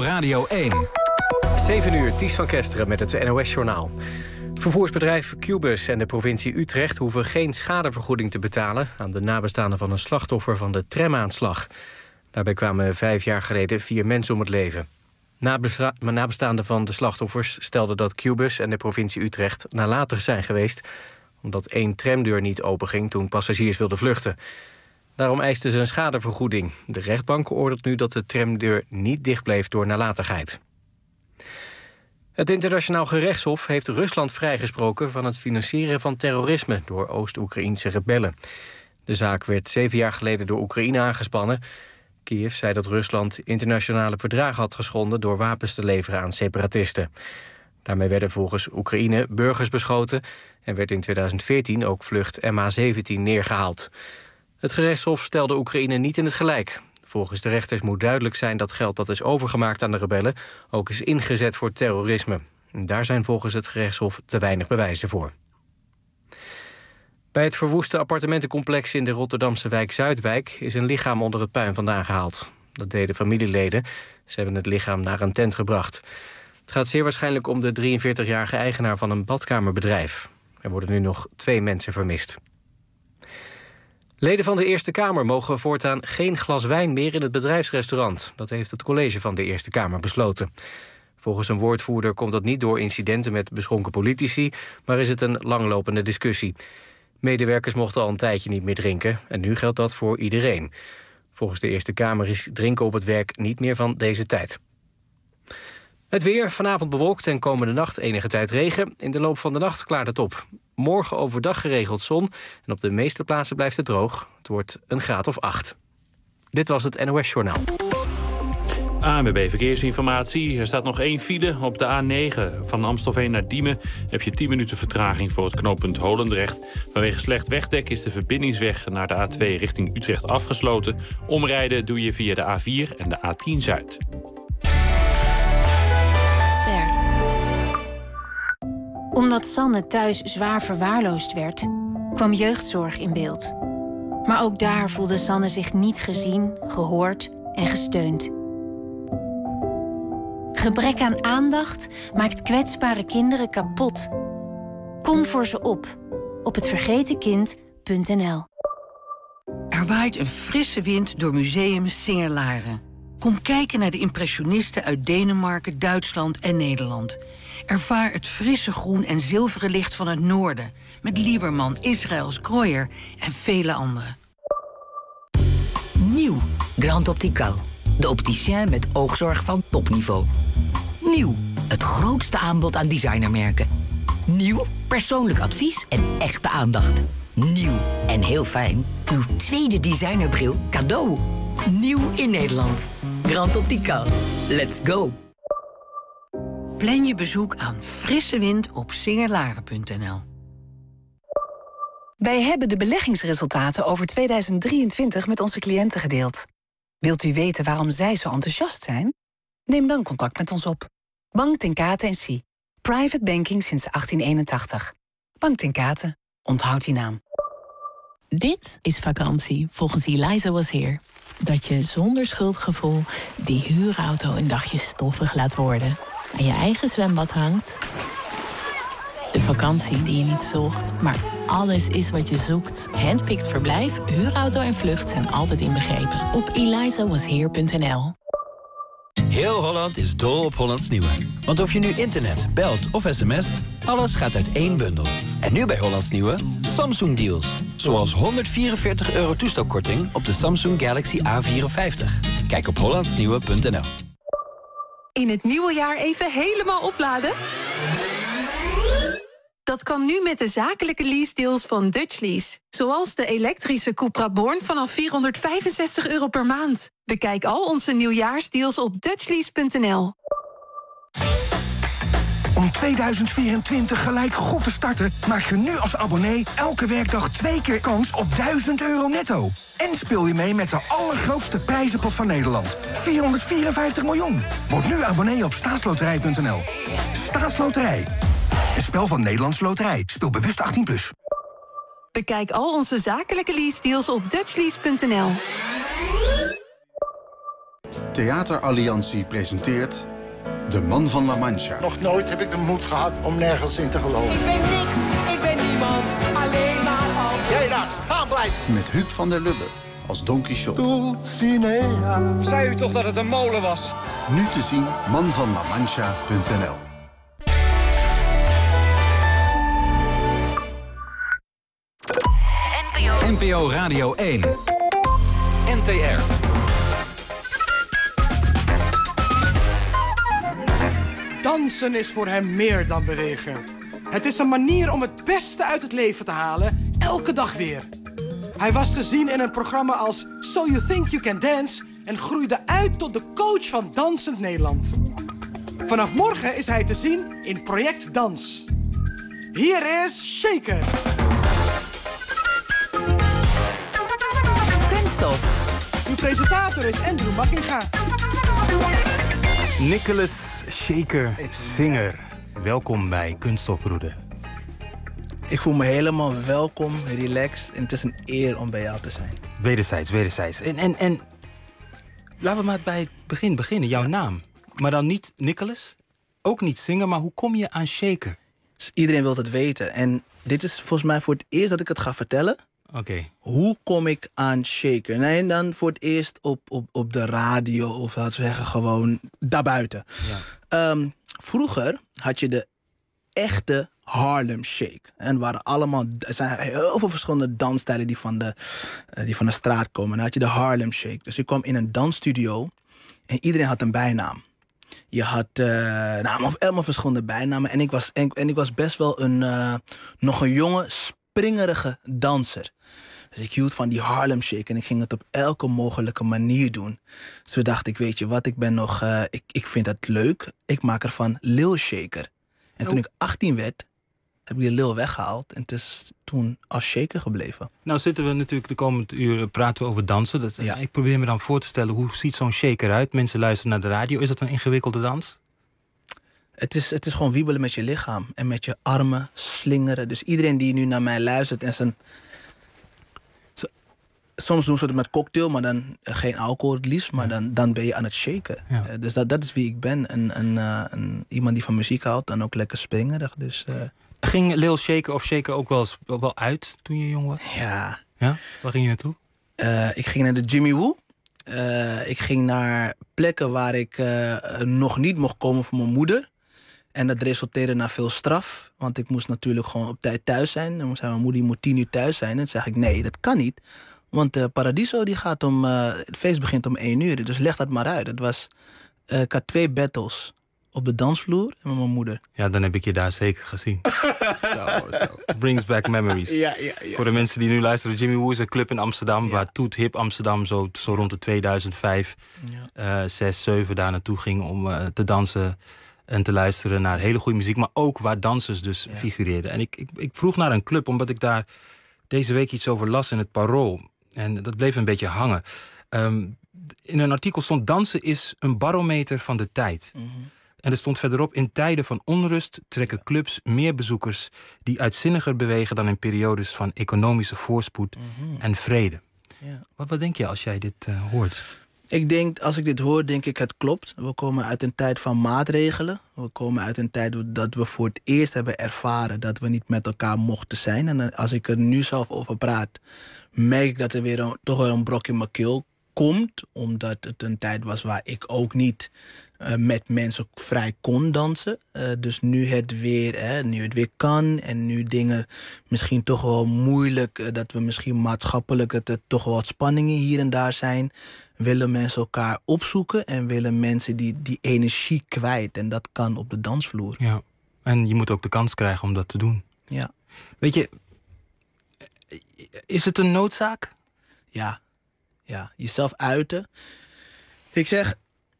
Radio 1. 7 uur, Ties van Kesteren met het NOS-journaal. Vervoersbedrijf Qbus en de provincie Utrecht hoeven geen schadevergoeding te betalen aan de nabestaanden van een slachtoffer van de tramaanslag. Daarbij kwamen 5 jaar geleden 4 mensen om het leven. Nabestaanden van de slachtoffers stelden dat Qbus en de provincie Utrecht nalatig zijn geweest, omdat 1 tramdeur niet openging toen passagiers wilden vluchten. Daarom eisten ze een schadevergoeding. De rechtbank oordeelt nu dat de tramdeur niet dicht bleef door nalatigheid. Het Internationaal Gerechtshof heeft Rusland vrijgesproken van het financieren van terrorisme door Oost-Oekraïense rebellen. De zaak werd 7 jaar geleden door Oekraïne aangespannen. Kiev zei dat Rusland internationale verdragen had geschonden door wapens te leveren aan separatisten. Daarmee werden volgens Oekraïne burgers beschoten en werd in 2014 ook vlucht MH17 neergehaald. Het gerechtshof stelde Oekraïne niet in het gelijk. Volgens de rechters moet duidelijk zijn dat geld dat is overgemaakt aan de rebellen ook is ingezet voor terrorisme. En daar zijn volgens het gerechtshof te weinig bewijzen voor. Bij het verwoeste appartementencomplex in de Rotterdamse wijk Zuidwijk is een lichaam onder het puin vandaan gehaald. Dat deden familieleden. Ze hebben het lichaam naar een tent gebracht. Het gaat zeer waarschijnlijk om de 43-jarige eigenaar van een badkamerbedrijf. Er worden nu nog 2 mensen vermist. Leden van de Eerste Kamer mogen voortaan geen glas wijn meer in het bedrijfsrestaurant. Dat heeft het college van de Eerste Kamer besloten. Volgens een woordvoerder komt dat niet door incidenten met beschonken politici, maar is het een langlopende discussie. Medewerkers mochten al een tijdje niet meer drinken en nu geldt dat voor iedereen. Volgens de Eerste Kamer is drinken op het werk niet meer van deze tijd. Het weer, vanavond bewolkt en komende nacht enige tijd regen. In de loop van de nacht klaart het op. Morgen overdag geregeld zon en op de meeste plaatsen blijft het droog. Het wordt een graad of 8. Dit was het NOS Journaal. ANWB Verkeersinformatie. Er staat nog 1 file op de A9 van Amstelveen naar Diemen. Heb je 10 minuten vertraging voor het knooppunt Holendrecht. Vanwege slecht wegdek is de verbindingsweg naar de A2 richting Utrecht afgesloten. Omrijden doe je via de A4 en de A10 Zuid. Omdat Sanne thuis zwaar verwaarloosd werd, kwam jeugdzorg in beeld. Maar ook daar voelde Sanne zich niet gezien, gehoord en gesteund. Gebrek aan aandacht maakt kwetsbare kinderen kapot. Kom voor ze op hetvergetenkind.nl. Er waait een frisse wind door Museum Singer-Laren. Kom kijken naar de impressionisten uit Denemarken, Duitsland en Nederland. Ervaar het frisse groen en zilveren licht van het noorden met Lieberman, Israëls, Krooyer en vele anderen. Nieuw, Grand Optical. De opticien met oogzorg van topniveau. Nieuw, het grootste aanbod aan designermerken. Nieuw, persoonlijk advies en echte aandacht. Nieuw en heel fijn, uw tweede designerbril cadeau. Nieuw in Nederland. Grand Optical. Let's go. Plan je bezoek aan frisse wind op singerlaren.nl. Wij hebben de beleggingsresultaten over 2023 met onze cliënten gedeeld. Wilt u weten waarom zij zo enthousiast zijn? Neem dan contact met ons op. Bank ten Kate & Cie. Private banking sinds 1881. Bank ten Kate. Onthoud die naam. Dit is vakantie volgens Eliza Was Here. Dat je zonder schuldgevoel die huurauto een dagje stoffig laat worden. Aan je eigen zwembad hangt. De vakantie die je niet zocht, maar alles is wat je zoekt. Handpicked verblijf, huurauto en vlucht zijn altijd inbegrepen. Op elizawasheer.nl. Heel Holland is dol op Hollands Nieuwe. Want of je nu internet, belt of sms't, alles gaat uit één bundel. En nu bij Hollands Nieuwe, Samsung deals. Zoals €144 toestelkorting op de Samsung Galaxy A54. Kijk op hollandsnieuwe.nl. In het nieuwe jaar even helemaal opladen? Dat kan nu met de zakelijke leasedeals van Dutch Lease. Zoals de elektrische Cupra Born vanaf €465 per maand. Bekijk al onze nieuwjaarsdeals op dutchlease.nl. Om 2024 gelijk goed te starten, maak je nu als abonnee elke werkdag 2 keer kans op €1000 netto. En speel je mee met de allergrootste prijzenpot van Nederland. 454 miljoen. Word nu abonnee op staatsloterij.nl. Staatsloterij. Een spel van Nederlandse Loterij. Speel bewust 18+. Bekijk al onze zakelijke leasedeals op dutchlease.nl. Theateralliantie presenteert De Man van La Mancha. Nog nooit heb ik de moed gehad om nergens in te geloven. Ik ben niks, ik ben niemand, alleen maar altijd. Jij daar, staan blijven. Met Huub van der Lubbe als Don Quixote. Dulcinea. Zei u toch dat het een molen was? Nu te zien, manvanlamancha.nl. NPO Radio 1. NTR. Dansen is voor hem meer dan bewegen. Het is een manier om het beste uit het leven te halen, elke dag weer. Hij was te zien in een programma als So You Think You Can Dance en groeide uit tot de coach van Dansend Nederland. Vanaf morgen is hij te zien in Project Dans. Hier is Shaker. Kunststof. Uw presentator is Andrew Makkinga. Nicholas Shaker, zinger. Welkom bij Kunststofbroeder. Ik voel me helemaal welkom, relaxed. En het is een eer om bij jou te zijn. Wederzijds. En laten we maar bij het begin beginnen. Jouw naam. Maar dan niet Nicholas, ook niet zinger, maar hoe kom je aan Shaker? Dus iedereen wil het weten. En dit is volgens mij voor het eerst dat ik het ga vertellen. Oké. Hoe kom ik aan Shaker? Nee, dan voor het eerst op de radio of laten we zeggen gewoon daarbuiten. Ja. Vroeger had je de echte Harlem Shake. En er zijn heel veel verschillende dansstijlen die van de straat komen. En dan had je de Harlem Shake. Dus ik kwam in een dansstudio en iedereen had een bijnaam. Je had allemaal verschillende bijnamen. En ik was best wel nog een jonge, springerige danser. Dus ik hield van die Harlem Shake en ik ging het op elke mogelijke manier doen. Zo dacht ik, weet je wat, ik vind het leuk. Ik maak ervan Lil Shaker. En toen ik 18 werd, heb ik de Lil weggehaald. En het is toen als Shaker gebleven. Nou zitten we natuurlijk de komende uren praten we over dansen. Ja. Ik probeer me dan voor te stellen, hoe ziet zo'n Shaker uit? Mensen luisteren naar de radio. Is dat een ingewikkelde dans? Het is gewoon wiebelen met je lichaam. En met je armen, slingeren. Dus iedereen die nu naar mij luistert en soms doen ze het met cocktail, maar dan geen alcohol het liefst. Maar dan ben je aan het shaken. Ja. Dus dat is wie ik ben. Iemand die van muziek houdt, dan ook lekker springerig. Dus, Ging Lil Shaker of Shaker ook wel uit toen je jong was? Ja. Ja? Waar ging je naartoe? Ik ging naar de Jimmy Woo. Ik ging naar plekken waar ik nog niet mocht komen voor mijn moeder. En dat resulteerde naar veel straf. Want ik moest natuurlijk gewoon op tijd thuis zijn. Dan zei mijn moeder, je moet 10 uur thuis zijn. En toen zeg ik, nee, dat kan niet. Want Paradiso, het feest begint om 1 uur. Dus leg dat maar uit. Ik had 2 battles op de dansvloer en met mijn moeder. Ja, dan heb ik je daar zeker gezien. zo. Brings back memories. Ja. Voor de mensen die nu luisteren, Jimmy Woo is een club in Amsterdam, waar Toet Hip Amsterdam zo rond de 2005, 6, 7 daar naartoe ging om te dansen en te luisteren naar hele goede muziek, maar ook waar dansers dus figureerden. En ik vroeg naar een club, omdat ik daar deze week iets over las in het Parool. En dat bleef een beetje hangen. In een artikel stond: dansen is een barometer van de tijd. Mm-hmm. En er stond verderop: in tijden van onrust trekken clubs meer bezoekers die uitzinniger bewegen dan in periodes van economische voorspoed en vrede. Ja. Wat denk je als jij dit hoort? Als ik dit hoor, denk ik het klopt. We komen uit een tijd van maatregelen. We komen uit een tijd dat we voor het eerst hebben ervaren dat we niet met elkaar mochten zijn. En als ik er nu zelf over praat, merk ik dat er toch weer een brok in mijn keel komt. Omdat het een tijd was waar ik ook niet met mensen vrij kon dansen. Dus nu het weer kan en nu dingen misschien toch wel moeilijk, dat we misschien maatschappelijk toch wel wat spanningen hier en daar zijn, willen mensen elkaar opzoeken en willen mensen die energie kwijt. En dat kan op de dansvloer. Ja, en je moet ook de kans krijgen om dat te doen. Ja. Weet je, is het een noodzaak? Ja, jezelf uiten. Ik zeg,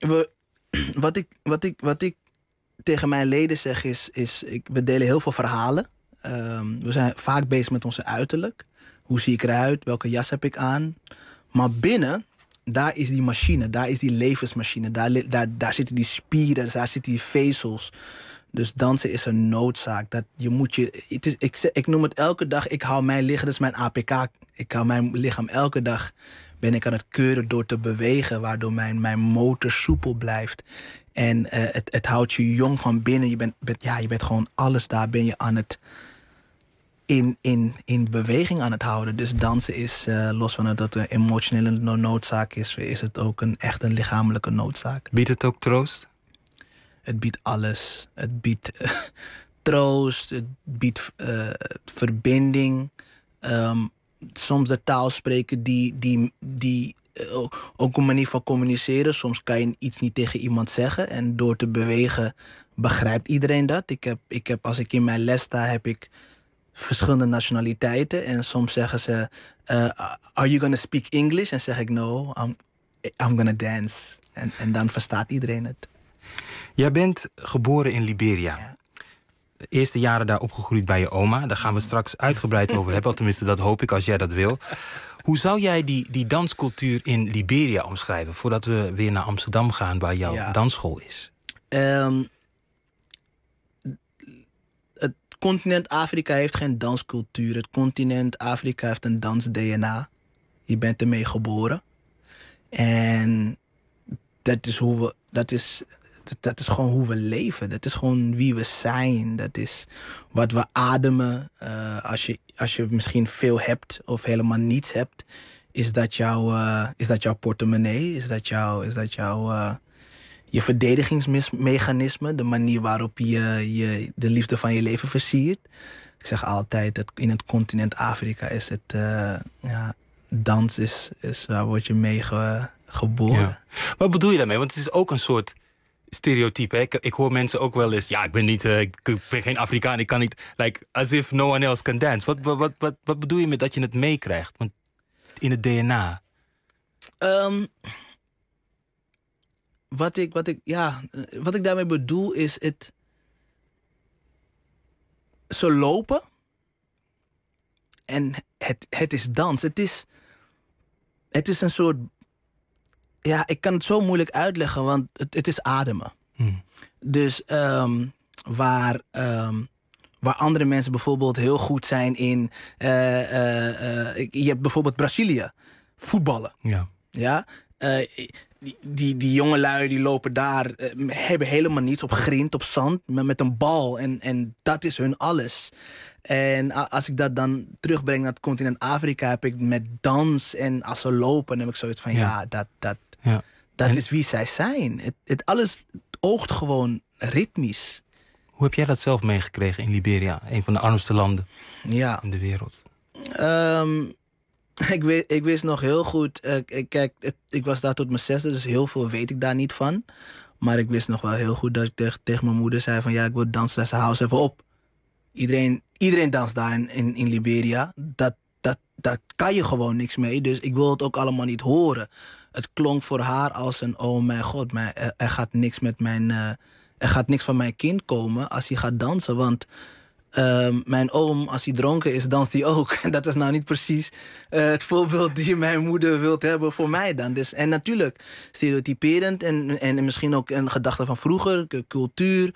wat ik tegen mijn leden zeg is we delen heel veel verhalen. We zijn vaak bezig met onze uiterlijk. Hoe zie ik eruit? Welke jas heb ik aan? Maar binnen, daar is die machine. Daar is die levensmachine. Daar zitten die spieren. Daar zitten die vezels. Dus dansen is een noodzaak. Ik noem het elke dag, ik hou mijn liggen, dat is mijn APK. Ik kan mijn lichaam elke dag ben ik aan het keuren door te bewegen, waardoor mijn motor soepel blijft. En het houdt je jong van binnen. Je bent gewoon alles daar ben je aan het in beweging aan het houden. Dus dansen is, los van dat het een emotionele noodzaak is het ook echt een lichamelijke noodzaak. Biedt het ook troost? Het biedt alles. Het biedt troost, het biedt verbinding. Soms de taal spreken die ook een manier van communiceren. Soms kan je iets niet tegen iemand zeggen. En door te bewegen begrijpt iedereen dat. Ik heb als ik in mijn les sta, heb ik verschillende nationaliteiten. En soms zeggen ze, are you gonna speak English? En zeg ik, no, I'm gonna dance. En dan verstaat iedereen het. Jij bent geboren in Liberia. Ja. De eerste jaren daar opgegroeid bij je oma. Daar gaan we straks uitgebreid over hebben. Tenminste, dat hoop ik als jij dat wil. Hoe zou jij die danscultuur in Liberia omschrijven? Voordat we weer naar Amsterdam gaan, waar jouw dansschool is. Het continent Afrika heeft geen danscultuur. Het continent Afrika heeft een dans-DNA. Je bent ermee geboren. En dat is gewoon hoe we leven. Dat is gewoon wie we zijn. Dat is wat we ademen. Als je misschien veel hebt of helemaal niets hebt, is dat jouw portemonnee? Is dat je verdedigingsmechanisme? De manier waarop je de liefde van je leven versiert? Ik zeg altijd, in het continent Afrika is het dans is waar word je mee geboren. Ja. Wat bedoel je daarmee? Want het is ook een soort stereotype. Hè? Ik hoor mensen ook wel eens, ik ben geen Afrikaan, ik kan niet, like, as if no one else can dance. Wat bedoel je met dat je het meekrijgt? Want in het DNA. Wat ik daarmee bedoel is ze lopen en het is dans. Het is een soort, ik kan het zo moeilijk uitleggen, want het is ademen. Dus waar andere mensen bijvoorbeeld heel goed zijn in, je hebt bijvoorbeeld Brazilië, voetballen. Ja. Die jongelui die lopen daar, hebben helemaal niets op grind, op zand, met een bal. En dat is hun alles. En als ik dat dan terugbreng naar het continent Afrika, heb ik met dans en als ze lopen, dan heb ik zoiets van, dat is wie zij zijn. Het alles oogt gewoon ritmisch. Hoe heb jij dat zelf meegekregen in Liberia? Een van de armste landen in de wereld. Ik wist nog heel goed. Ik was daar tot mijn 6e, dus heel veel weet ik daar niet van. Maar ik wist nog wel heel goed dat ik tegen mijn moeder zei van, ik wil dansen. Ze hou eens even op. Iedereen danst daar in Liberia. Daar kan je gewoon niks mee. Dus ik wil het ook allemaal niet horen. Het klonk voor haar als een, oh mijn god, er gaat niks van mijn kind komen als hij gaat dansen. Want mijn oom, als hij dronken is, danst hij ook. En dat is nou niet precies het voorbeeld die mijn moeder wilt hebben voor mij dan. Dus, en natuurlijk stereotyperend en misschien ook een gedachte van vroeger, cultuur,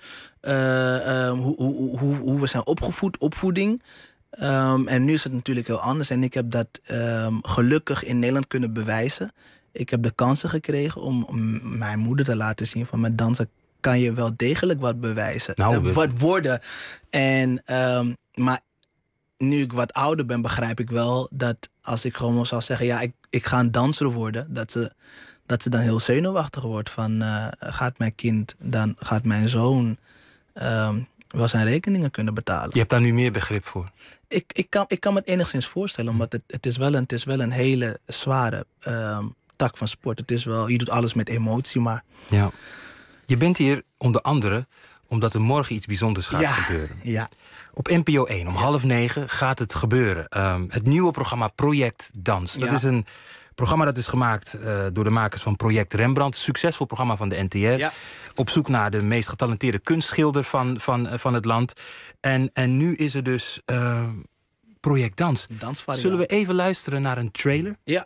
hoe we zijn opgevoed, opvoeding. En nu is het natuurlijk heel anders. En ik heb dat gelukkig in Nederland kunnen bewijzen. Ik heb de kansen gekregen om mijn moeder te laten zien van, met dansen kan je wel degelijk wat bewijzen. Wat worden. En, maar nu ik wat ouder ben, begrijp ik wel dat als ik gewoon zou zeggen, ik ga een danser worden, dat ze dan heel zenuwachtig wordt van, gaat mijn kind, dan gaat mijn zoon wel zijn rekeningen kunnen betalen. Je hebt daar nu meer begrip voor? Ik kan me het enigszins voorstellen, omdat het is wel een hele zware tak van sport. Het is wel, je doet alles met emotie, maar... Ja. Je bent hier onder andere omdat er morgen iets bijzonders gaat gebeuren. Ja. Op NPO 1 om 8:30 gaat het gebeuren. Het nieuwe programma Project Dans. Dat is een programma dat is gemaakt door de makers van Project Rembrandt. Een succesvol programma van de NTR. Ja. Op zoek naar de meest getalenteerde kunstschilder van het land. En nu is er dus Project Dans. Zullen we even luisteren naar een trailer? Ja.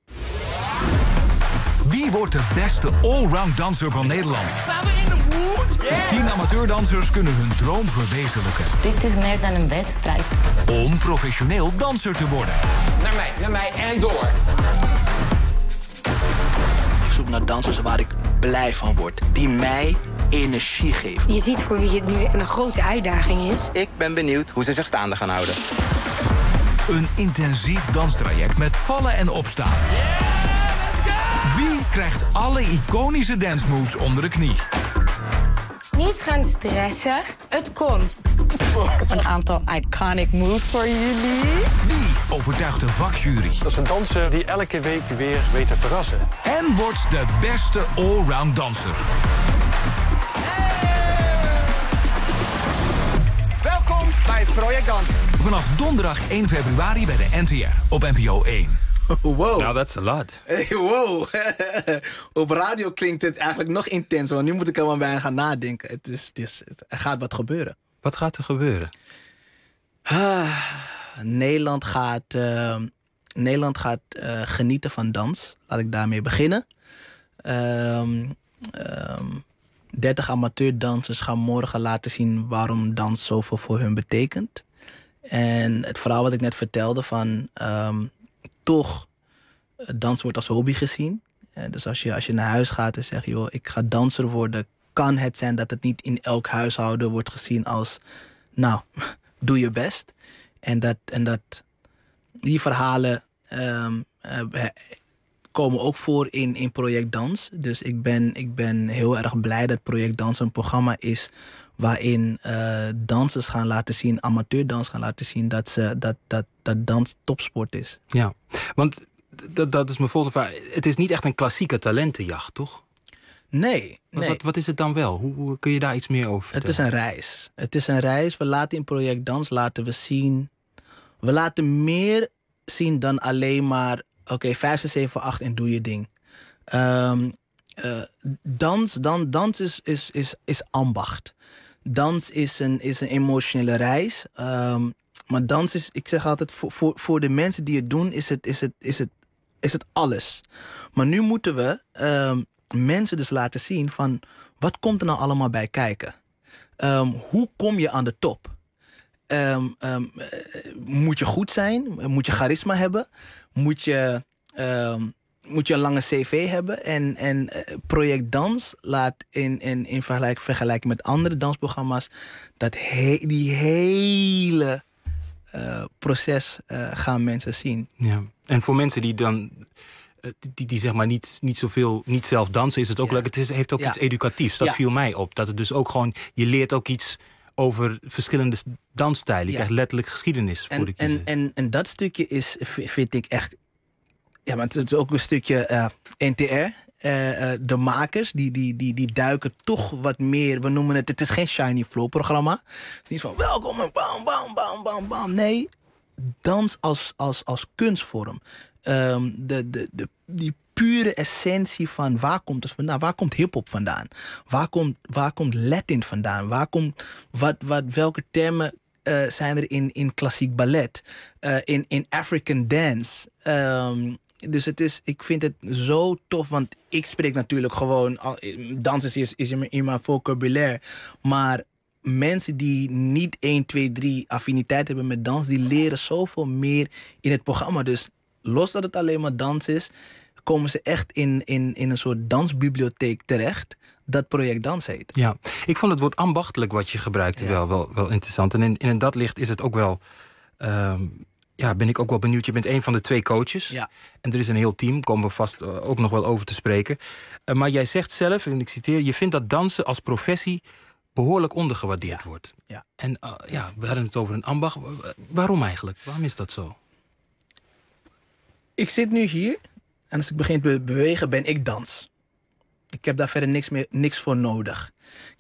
Wie wordt de beste allround danser van Nederland? Zijn we in de mood? 10 amateurdansers kunnen hun droom verwezenlijken. Dit is meer dan een wedstrijd. Om professioneel danser te worden. Naar mij en door. Ik zoek naar dansers waar ik blij van word. Die mij energie geven. Je ziet voor wie het nu een grote uitdaging is. Ik ben benieuwd hoe ze zich staande gaan houden. Een intensief danstraject met vallen en opstaan. Wie krijgt alle iconische dancemoves onder de knie? Niet gaan stressen, het komt. Ik heb een aantal iconic moves voor jullie. Wie overtuigt de vakjury? Dat is een danser die elke week weer weet te verrassen. En wordt de beste allround danser. Welkom bij het Project Dans. Vanaf donderdag 1 februari bij de NTR op NPO 1. Wow. Nou, that's a lot. Hey, wow. Op radio klinkt het eigenlijk nog intenser, want nu moet ik er wel bij gaan nadenken. Er gaat wat gebeuren. Wat gaat er gebeuren? Nederland gaat genieten van dans. Laat ik daarmee beginnen. 30 amateurdansers gaan morgen laten zien waarom dans zoveel voor hun betekent. En het verhaal wat ik net vertelde van... toch, dans wordt als hobby gezien. Dus als je naar huis gaat en zegt... joh, ik ga danser worden... kan het zijn dat het niet in elk huishouden wordt gezien als... nou, doe je best. En die verhalen komen ook voor in Project Dans. Dus ik ben heel erg blij dat Project Dans een programma is... waarin dansers gaan laten zien, amateurdans gaan laten zien... dat dans topsport is. Ja, want dat is mijn volgende vraag. Het is niet echt een klassieke talentenjacht, toch? Nee. Wat is het dan wel? Hoe kun je daar iets meer over vertellen? Het is een reis. We laten in Project Dans zien... We laten meer zien dan alleen maar... Oké, 5, 6, 7, 8 en doe je ding. Dans is ambacht. Dans is een emotionele reis. Maar dans is, ik zeg altijd, voor de mensen die het doen, is het alles. Maar nu moeten we mensen dus laten zien van... wat komt er nou allemaal bij kijken? Hoe kom je aan de top? Moet je goed zijn? Moet je charisma hebben? Moet je een lange cv hebben? En Project Dans laat in vergelijking met andere dansprogramma's... die hele proces gaan mensen zien. Ja. En voor mensen die dan... Die zeg maar niet zelf dansen, is het ook leuk. Het heeft ook iets educatiefs. Dat viel mij op. Dat het dus ook gewoon... Je leert ook iets over verschillende dansstijlen. Je krijgt letterlijk geschiedenis voor de kiezer. En dat stukje vind ik echt... Ja, maar het is ook een stukje NTR. De makers, die duiken toch wat meer... We noemen het is geen Shiny Flow programma. Het is niet van welkom en bam, bam, bam, bam, bam. Nee, dans als kunstvorm. Die pure essentie van waar komt het vandaan? Waar komt hiphop vandaan? Waar komt Latin vandaan? Welke termen zijn er in klassiek ballet? In African dance? Dus ik vind het zo tof, want ik spreek natuurlijk gewoon... Dans is in mijn vocabulaire, maar... Mensen die niet 1, 2, 3 affiniteit hebben met dans... die leren zoveel meer in het programma. Dus los dat het alleen maar dans is... komen ze echt in een soort dansbibliotheek terecht... dat Project Dans heet. Ja, ik vond het woord ambachtelijk wat je gebruikte wel interessant. En in dat licht is het ook wel... ben ik ook wel benieuwd. Je bent een van de 2 coaches. Ja. En er is een heel team, komen we vast ook nog wel over te spreken. Maar jij zegt zelf, en ik citeer... je vindt dat dansen als professie... behoorlijk ondergewaardeerd wordt. Ja. En we hadden het over een ambacht. Waarom eigenlijk? Waarom is dat zo? Ik zit nu hier en als ik begin te bewegen ben ik dans. Ik heb daar verder niks voor nodig.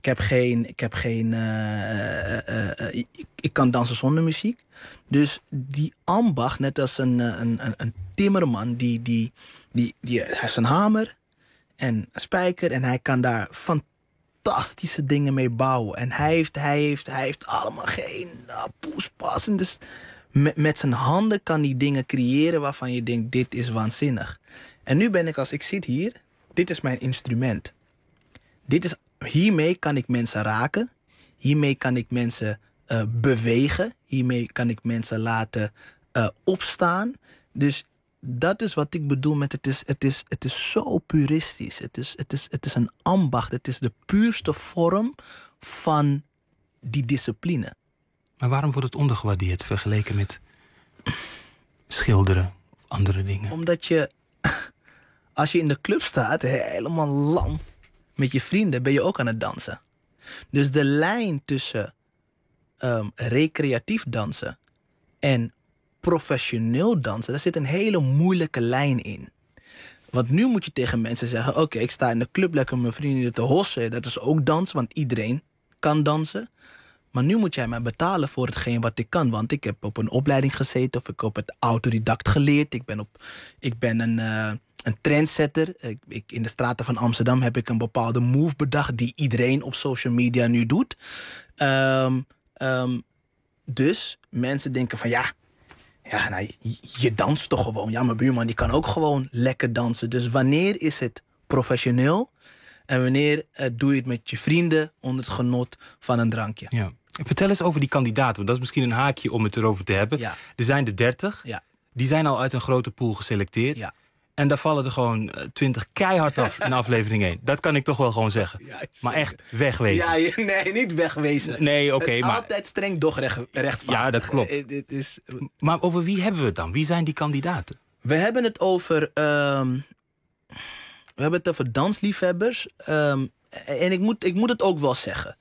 Ik kan dansen zonder muziek. Dus die ambacht, net als een timmerman, die heeft een hamer en een spijker en hij kan daar fantastische dingen mee bouwen. En hij heeft allemaal geen poespas. En dus met zijn handen kan hij dingen creëren waarvan je denkt, dit is waanzinnig. En nu ben ik, als ik zit hier, dit is mijn instrument. Dit is hiermee kan ik mensen raken. Hiermee kan ik mensen bewegen. Hiermee kan ik mensen laten opstaan. Dus dat is wat ik bedoel met het is zo puristisch. Het is een ambacht. Het is de puurste vorm van die discipline. Maar waarom wordt het ondergewaardeerd vergeleken met schilderen of andere dingen? Omdat je, als je in de club staat, helemaal lam met je vrienden, ben je ook aan het dansen. Dus de lijn tussen recreatief dansen en professioneel dansen, daar zit een hele moeilijke lijn in. Want nu moet je tegen mensen zeggen, oké, ik sta in de club lekker mijn vrienden te hossen. Dat is ook dansen, want iedereen kan dansen. Maar nu moet jij mij betalen voor hetgeen wat ik kan. Want ik heb op een opleiding gezeten of ik heb het autodidact geleerd. Ik ben een trendsetter. In de straten van Amsterdam heb ik een bepaalde move bedacht die iedereen op social media nu doet. Dus mensen denken van ja, nou, je danst toch gewoon. Ja, mijn buurman die kan ook gewoon lekker dansen. Dus wanneer is het professioneel? En wanneer doe je het met je vrienden onder het genot van een drankje? Ja. Vertel eens over die kandidaten. Want dat is misschien een haakje om het erover te hebben. Ja. Er zijn er 30. Ja. Die zijn al uit een grote pool geselecteerd. Ja. En daar vallen er gewoon 20 keihard af in aflevering 1. Dat kan ik toch wel gewoon zeggen. Ja, maar echt wegwezen. Ja, nee, niet wegwezen. Nee, oké. Het is maar altijd streng, doch rechtvaardig. Ja, dat klopt. Maar over wie hebben we het dan? Wie zijn die kandidaten? We hebben het over dansliefhebbers. En ik moet het ook wel zeggen.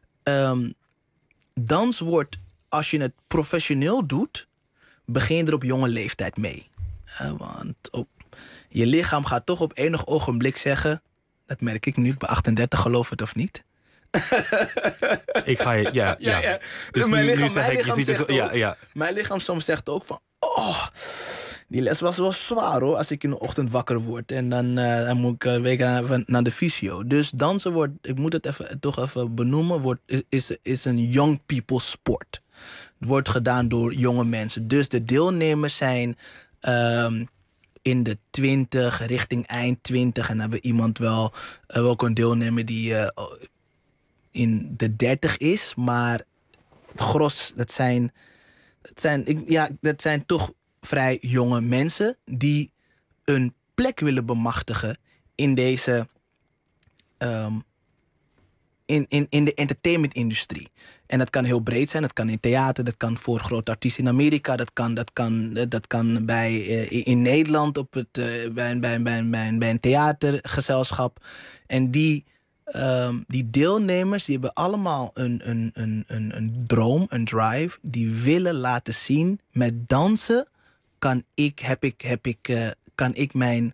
Dans wordt, als je het professioneel doet, begin je er op jonge leeftijd mee. Want je lichaam gaat toch op enig ogenblik zeggen, dat merk ik nu, ik ben 38, geloof het of niet. Ik ga je, ja. Dus nu zeg ik, je ziet het zo, ja. Mijn lichaam soms zegt ook van, oh, die les was wel zwaar hoor, als ik in de ochtend wakker word. En dan moet ik een week naar de fysio. Dus dansen wordt, ik moet het toch even benoemen, is een young people sport. Het wordt gedaan door jonge mensen. Dus de deelnemers zijn in de 20, richting eind 20. En dan hebben we iemand wel ook een deelnemer die in de 30 is. Maar het gros, dat zijn toch vrij jonge mensen die een plek willen bemachtigen in deze in de entertainmentindustrie. En dat kan heel breed zijn. Dat kan in theater, dat kan voor grote artiesten in Amerika, dat kan in Nederland bij een theatergezelschap. En die deelnemers die hebben allemaal een droom, een drive. Die willen laten zien, met dansen kan ik mijn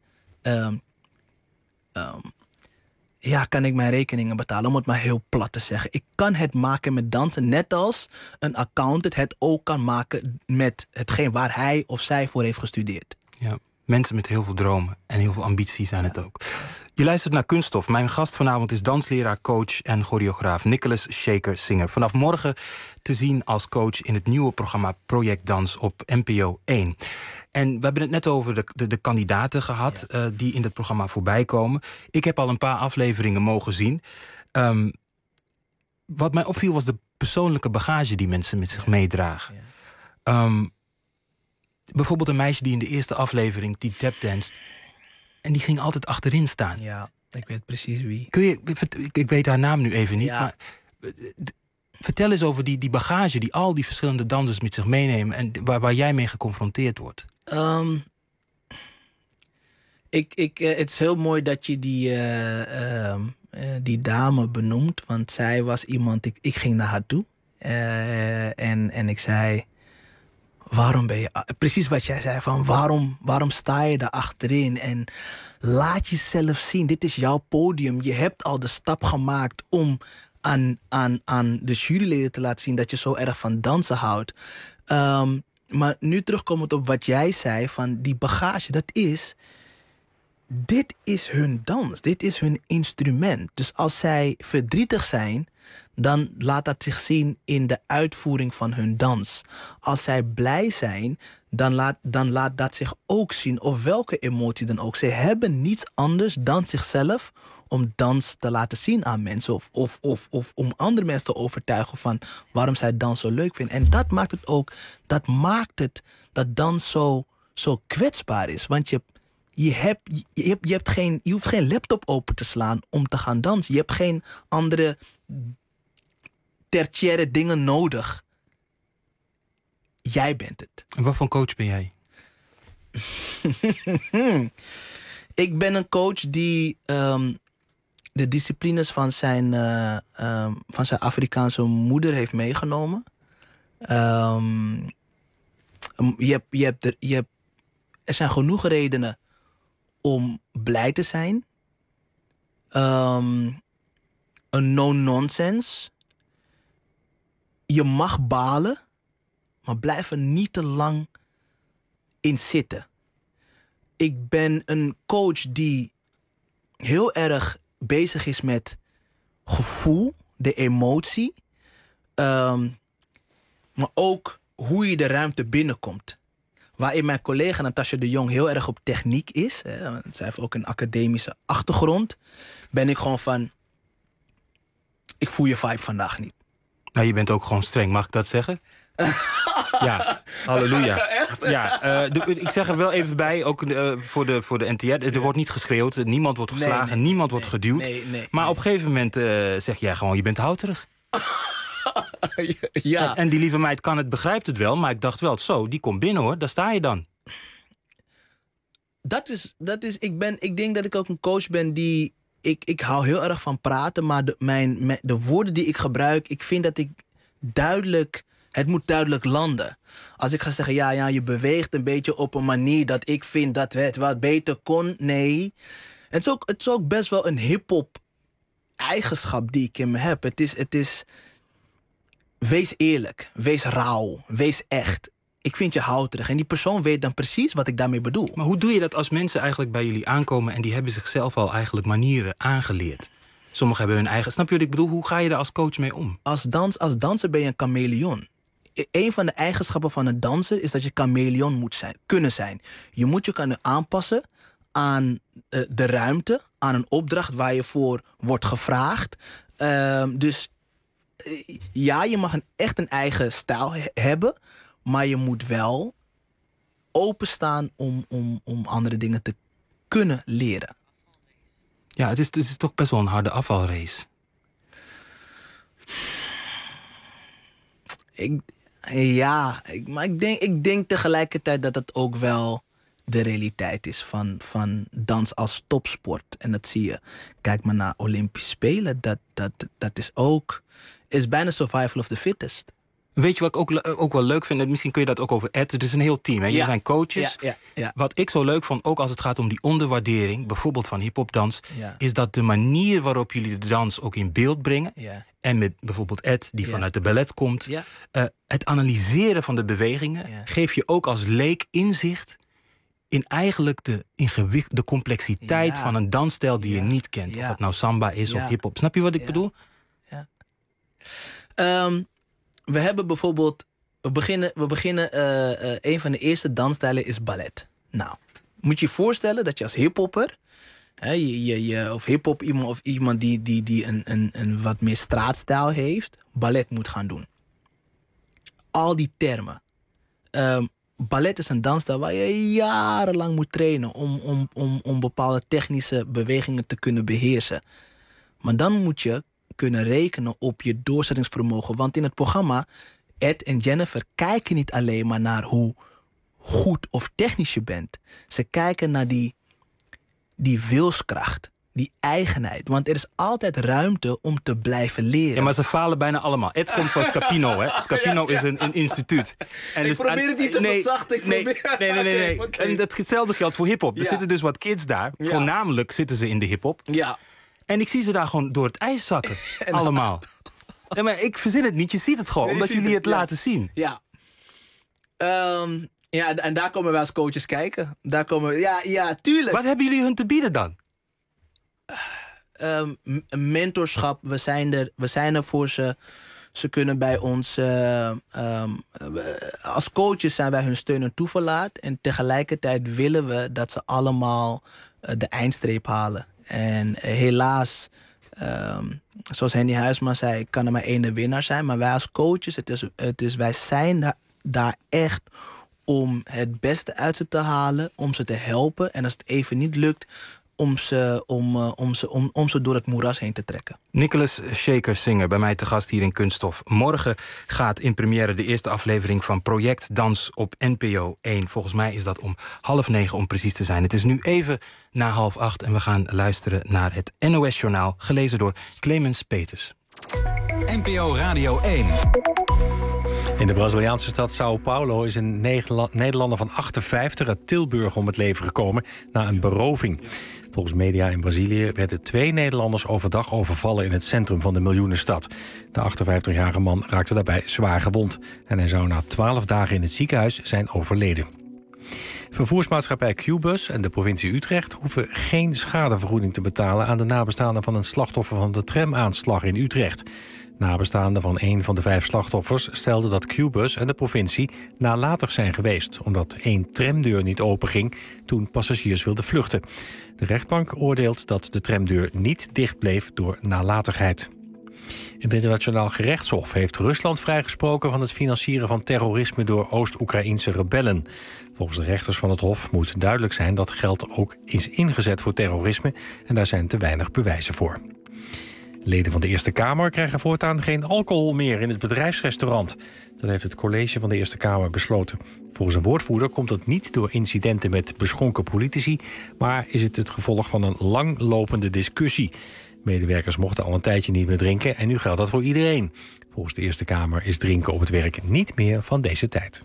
rekeningen betalen, om het maar heel plat te zeggen. Ik kan het maken met dansen, net als een accountant het ook kan maken met hetgeen waar hij of zij voor heeft gestudeerd. Ja, mensen met heel veel dromen en heel veel ambitie zijn het ook. Je luistert naar Kunststof. Mijn gast vanavond is dansleraar, coach en choreograaf Nicholas Shaker Singer. Vanaf morgen te zien als coach in het nieuwe programma Project Dans op NPO 1. En we hebben het net over de kandidaten gehad die in het programma voorbij komen. Ik heb al een paar afleveringen mogen zien. Wat mij opviel was de persoonlijke bagage die mensen met zich meedragen. Bijvoorbeeld een meisje die in de eerste aflevering die tapdanst. En die ging altijd achterin staan. Ja, ik weet precies wie. Ik weet haar naam nu even niet. Ja. Maar vertel eens over die bagage die al die verschillende dansers met zich meenemen. En waar jij mee geconfronteerd wordt. Het is heel mooi dat je die dame benoemt. Want zij was iemand, ik ging naar haar toe. En ik zei, waarom ben je... Precies wat jij zei, van waarom sta je daar achterin? En laat jezelf zien, dit is jouw podium. Je hebt al de stap gemaakt om aan de juryleden te laten zien dat je zo erg van dansen houdt. Maar nu terugkomend op wat jij zei, van die bagage, dat is... dit is hun dans. Dit is hun instrument. Dus als zij verdrietig zijn, dan laat dat zich zien in de uitvoering van hun dans. Als zij blij zijn, dan laat dat zich ook zien, of welke emotie dan ook. Ze hebben niets anders dan zichzelf om dans te laten zien aan mensen. Of om andere mensen te overtuigen van waarom zij dans zo leuk vinden. En dat maakt het ook, dat dans zo kwetsbaar is. Want je hoeft geen laptop open te slaan om te gaan dansen. Je hebt geen andere tertiaire dingen nodig. Jij bent het. En wat voor coach ben jij? Ik ben een coach die de disciplines van zijn Afrikaanse moeder heeft meegenomen. Er zijn genoeg redenen om blij te zijn. Een no-nonsense. Je mag balen, maar blijf er niet te lang in zitten. Ik ben een coach die heel erg bezig is met gevoel, de emotie. Maar ook hoe je de ruimte binnenkomt. Waarin mijn collega Natasja de Jong heel erg op techniek is. Want zij heeft ook een academische achtergrond. Ben ik gewoon van, ik voel je vibe vandaag niet. Nou, je bent ook gewoon streng, mag ik dat zeggen? Ja, halleluja. Echt? Ja, ik zeg er wel even bij, ook voor de NTR, er wordt niet geschreeuwd, niemand wordt geslagen, niemand wordt geduwd. Maar op een gegeven moment zeg jij gewoon, je bent houterig. Ja. En die lieve meid kan het, begrijpt het wel, maar ik dacht wel, zo, die komt binnen hoor, daar sta je dan. Ik denk dat ik ook een coach ben die, ik hou heel erg van praten, maar de woorden die ik gebruik, ik vind dat het moet duidelijk landen. Als ik ga zeggen, ja, je beweegt een beetje op een manier dat ik vind dat het wat beter kon, nee. Het is ook best wel een hip-hop eigenschap die ik in me heb. Het is wees eerlijk, wees rauw, wees echt. Ik vind je houterig. En die persoon weet dan precies wat ik daarmee bedoel. Maar hoe doe je dat als mensen eigenlijk bij jullie aankomen en die hebben zichzelf al eigenlijk manieren aangeleerd? Sommigen hebben hun eigen. Snap je wat ik bedoel? Hoe ga je daar als coach mee om? Als danser ben je een chameleon. Een van de eigenschappen van een danser is dat je chameleon moet kunnen zijn. Je moet je kunnen aanpassen aan de ruimte, aan een opdracht waar je voor wordt gevraagd. Dus ja, je mag echt een eigen stijl hebben, maar je moet wel openstaan om andere dingen te kunnen leren. Ja, het is toch best wel een harde afvalrace. Maar ik denk tegelijkertijd dat het ook wel de realiteit is van dans als topsport. En dat zie je. Kijk maar naar Olympische Spelen. Dat is ook, is bijna survival of the fittest. Weet je wat ik ook wel leuk vind? Misschien kun je dat ook over Ed. Het is een heel team. Hè? Jullie zijn coaches. Ja. Wat ik zo leuk vond, ook als het gaat om die onderwaardering, bijvoorbeeld van hiphopdans, is dat de manier waarop jullie de dans ook in beeld brengen. Ja. En met bijvoorbeeld Ed, die vanuit de ballet komt. Ja. Het analyseren van de bewegingen geeft je ook als leek inzicht in eigenlijk de complexiteit van een dansstijl die je niet kent. Of het nou samba is of hiphop. Snap je wat ik bedoel? Ja. We hebben bijvoorbeeld, we beginnen een van de eerste dansstijlen is ballet. Nou, moet je je voorstellen dat je als hiphopper, of hiphop iemand of iemand die een wat meer straatstijl heeft, ballet moet gaan doen. Al die termen. Ballet is een dansstijl waar je jarenlang moet trainen om bepaalde technische bewegingen te kunnen beheersen. Maar dan moet je kunnen rekenen op je doorzettingsvermogen. Want in het programma, Ed en Jennifer kijken niet alleen maar naar hoe goed of technisch je bent. Ze kijken naar die wilskracht, die eigenheid. Want er is altijd ruimte om te blijven leren. Ja, maar ze falen bijna allemaal. Ed komt van Scapino, hè? Scapino is een instituut. En ik probeer het niet te verzachten. Nee. Okay. En hetzelfde geldt voor hiphop. Er zitten dus wat kids daar. Ja. Voornamelijk zitten ze in de hiphop. Ja. En ik zie ze daar gewoon door het ijs zakken. Allemaal. Ja, maar ik verzin het niet. Je ziet het gewoon, omdat jullie het laten zien. Ja. Ja, en daar komen wij als coaches kijken. Daar komen we, ja, tuurlijk. Wat hebben jullie hun te bieden dan? Mentorschap. We zijn er voor ze. Ze kunnen bij ons... als coaches zijn wij hun steun en toeverlaat. En tegelijkertijd willen we dat ze allemaal de eindstreep halen. En helaas, zoals Henny Huisman zei, kan er maar één winnaar zijn. Maar wij als coaches, wij zijn daar echt om het beste uit ze te halen, om ze te helpen. En als het even niet lukt, om ze door het moeras heen te trekken. Nicholas Shaker Singer, bij mij te gast hier in Kunststof. Morgen gaat in première de eerste aflevering van Project Dans op NPO 1. Volgens mij is dat om 8:30 om precies te zijn. Het is nu even na 7:30 en we gaan luisteren naar het NOS-journaal, gelezen door Clemens Peters. NPO Radio 1. In de Braziliaanse stad Sao Paulo is een Nederlander van 58 uit Tilburg om het leven gekomen na een beroving. Volgens media in Brazilië werden 2 Nederlanders overdag overvallen in het centrum van de miljoenenstad. De 58-jarige man raakte daarbij zwaar gewond en hij zou na 12 dagen in het ziekenhuis zijn overleden. Vervoersmaatschappij Qbus en de provincie Utrecht hoeven geen schadevergoeding te betalen aan de nabestaanden van een slachtoffer van de tramaanslag in Utrecht. Nabestaanden van een van de 5 slachtoffers stelden dat Qbus en de provincie nalatig zijn geweest, omdat 1 tramdeur niet openging toen passagiers wilden vluchten. De rechtbank oordeelt dat de tramdeur niet dicht bleef door nalatigheid. Het Internationaal Gerechtshof heeft Rusland vrijgesproken van het financieren van terrorisme door Oost-Oekraïnse rebellen. Volgens de rechters van het Hof moet duidelijk zijn dat geld ook is ingezet voor terrorisme en daar zijn te weinig bewijzen voor. Leden van de Eerste Kamer krijgen voortaan geen alcohol meer in het bedrijfsrestaurant. Dat heeft het college van de Eerste Kamer besloten. Volgens een woordvoerder komt dat niet door incidenten met beschonken politici, maar is het gevolg van een langlopende discussie. Medewerkers mochten al een tijdje niet meer drinken en nu geldt dat voor iedereen. Volgens de Eerste Kamer is drinken op het werk niet meer van deze tijd.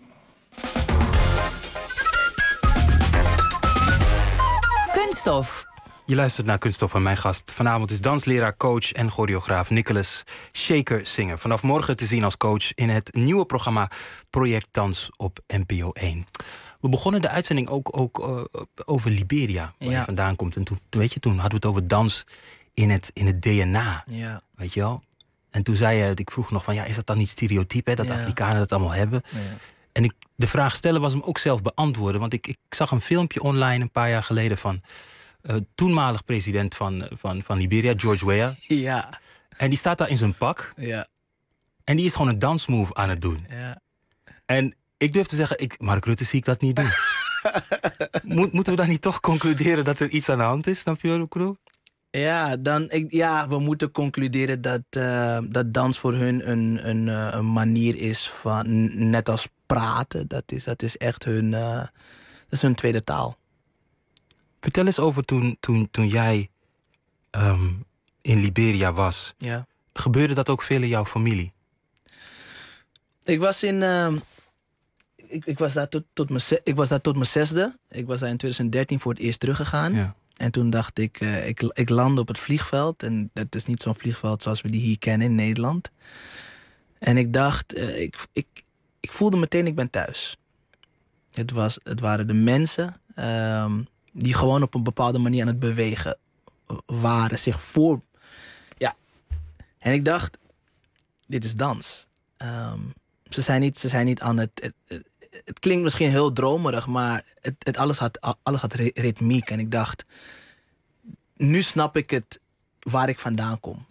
Kunststof. Je luistert naar Kunststof van mijn gast. Vanavond is dansleraar, coach en choreograaf Nicholas Shaker Singer. Vanaf morgen te zien als coach in het nieuwe programma Project Dans op NPO 1. We begonnen de uitzending ook over Liberia, waar je vandaan komt. En toen hadden we het over dans in het DNA. Ja. Weet je wel? En toen zei je, ik vroeg nog van, is dat dan niet stereotyp, hè, dat Afrikanen dat allemaal hebben? Ja. En de vraag stellen was hem ook zelf beantwoorden. Want ik zag een filmpje online een paar jaar geleden van toenmalig president van Liberia, George Weah. Ja. En die staat daar in zijn pak. Ja. En die is gewoon een dansmove aan het doen. Ja. En ik durf te zeggen, Mark Rutte zie ik dat niet doen. Moeten we dan niet toch concluderen dat er iets aan de hand is? Snap je wat ik bedoel? Ja, we moeten concluderen dat dans voor hun een manier is van, net als praten. Dat is echt hun tweede taal. Vertel eens over toen jij in Liberia was. Ja. Gebeurde dat ook veel in jouw familie? Ik was ik was daar tot mijn 6e. Ik was daar in 2013 voor het eerst teruggegaan. Ja. En toen dacht ik landde op het vliegveld. En dat is niet zo'n vliegveld zoals we die hier kennen in Nederland. En ik dacht, ik voelde meteen, ik ben thuis. Het waren de mensen die gewoon op een bepaalde manier aan het bewegen waren, zich voor. Ja. En ik dacht, dit is dans. Ze zijn niet aan het klinkt misschien heel dromerig, maar alles had ritmiek. En ik dacht, nu snap ik het waar ik vandaan kom.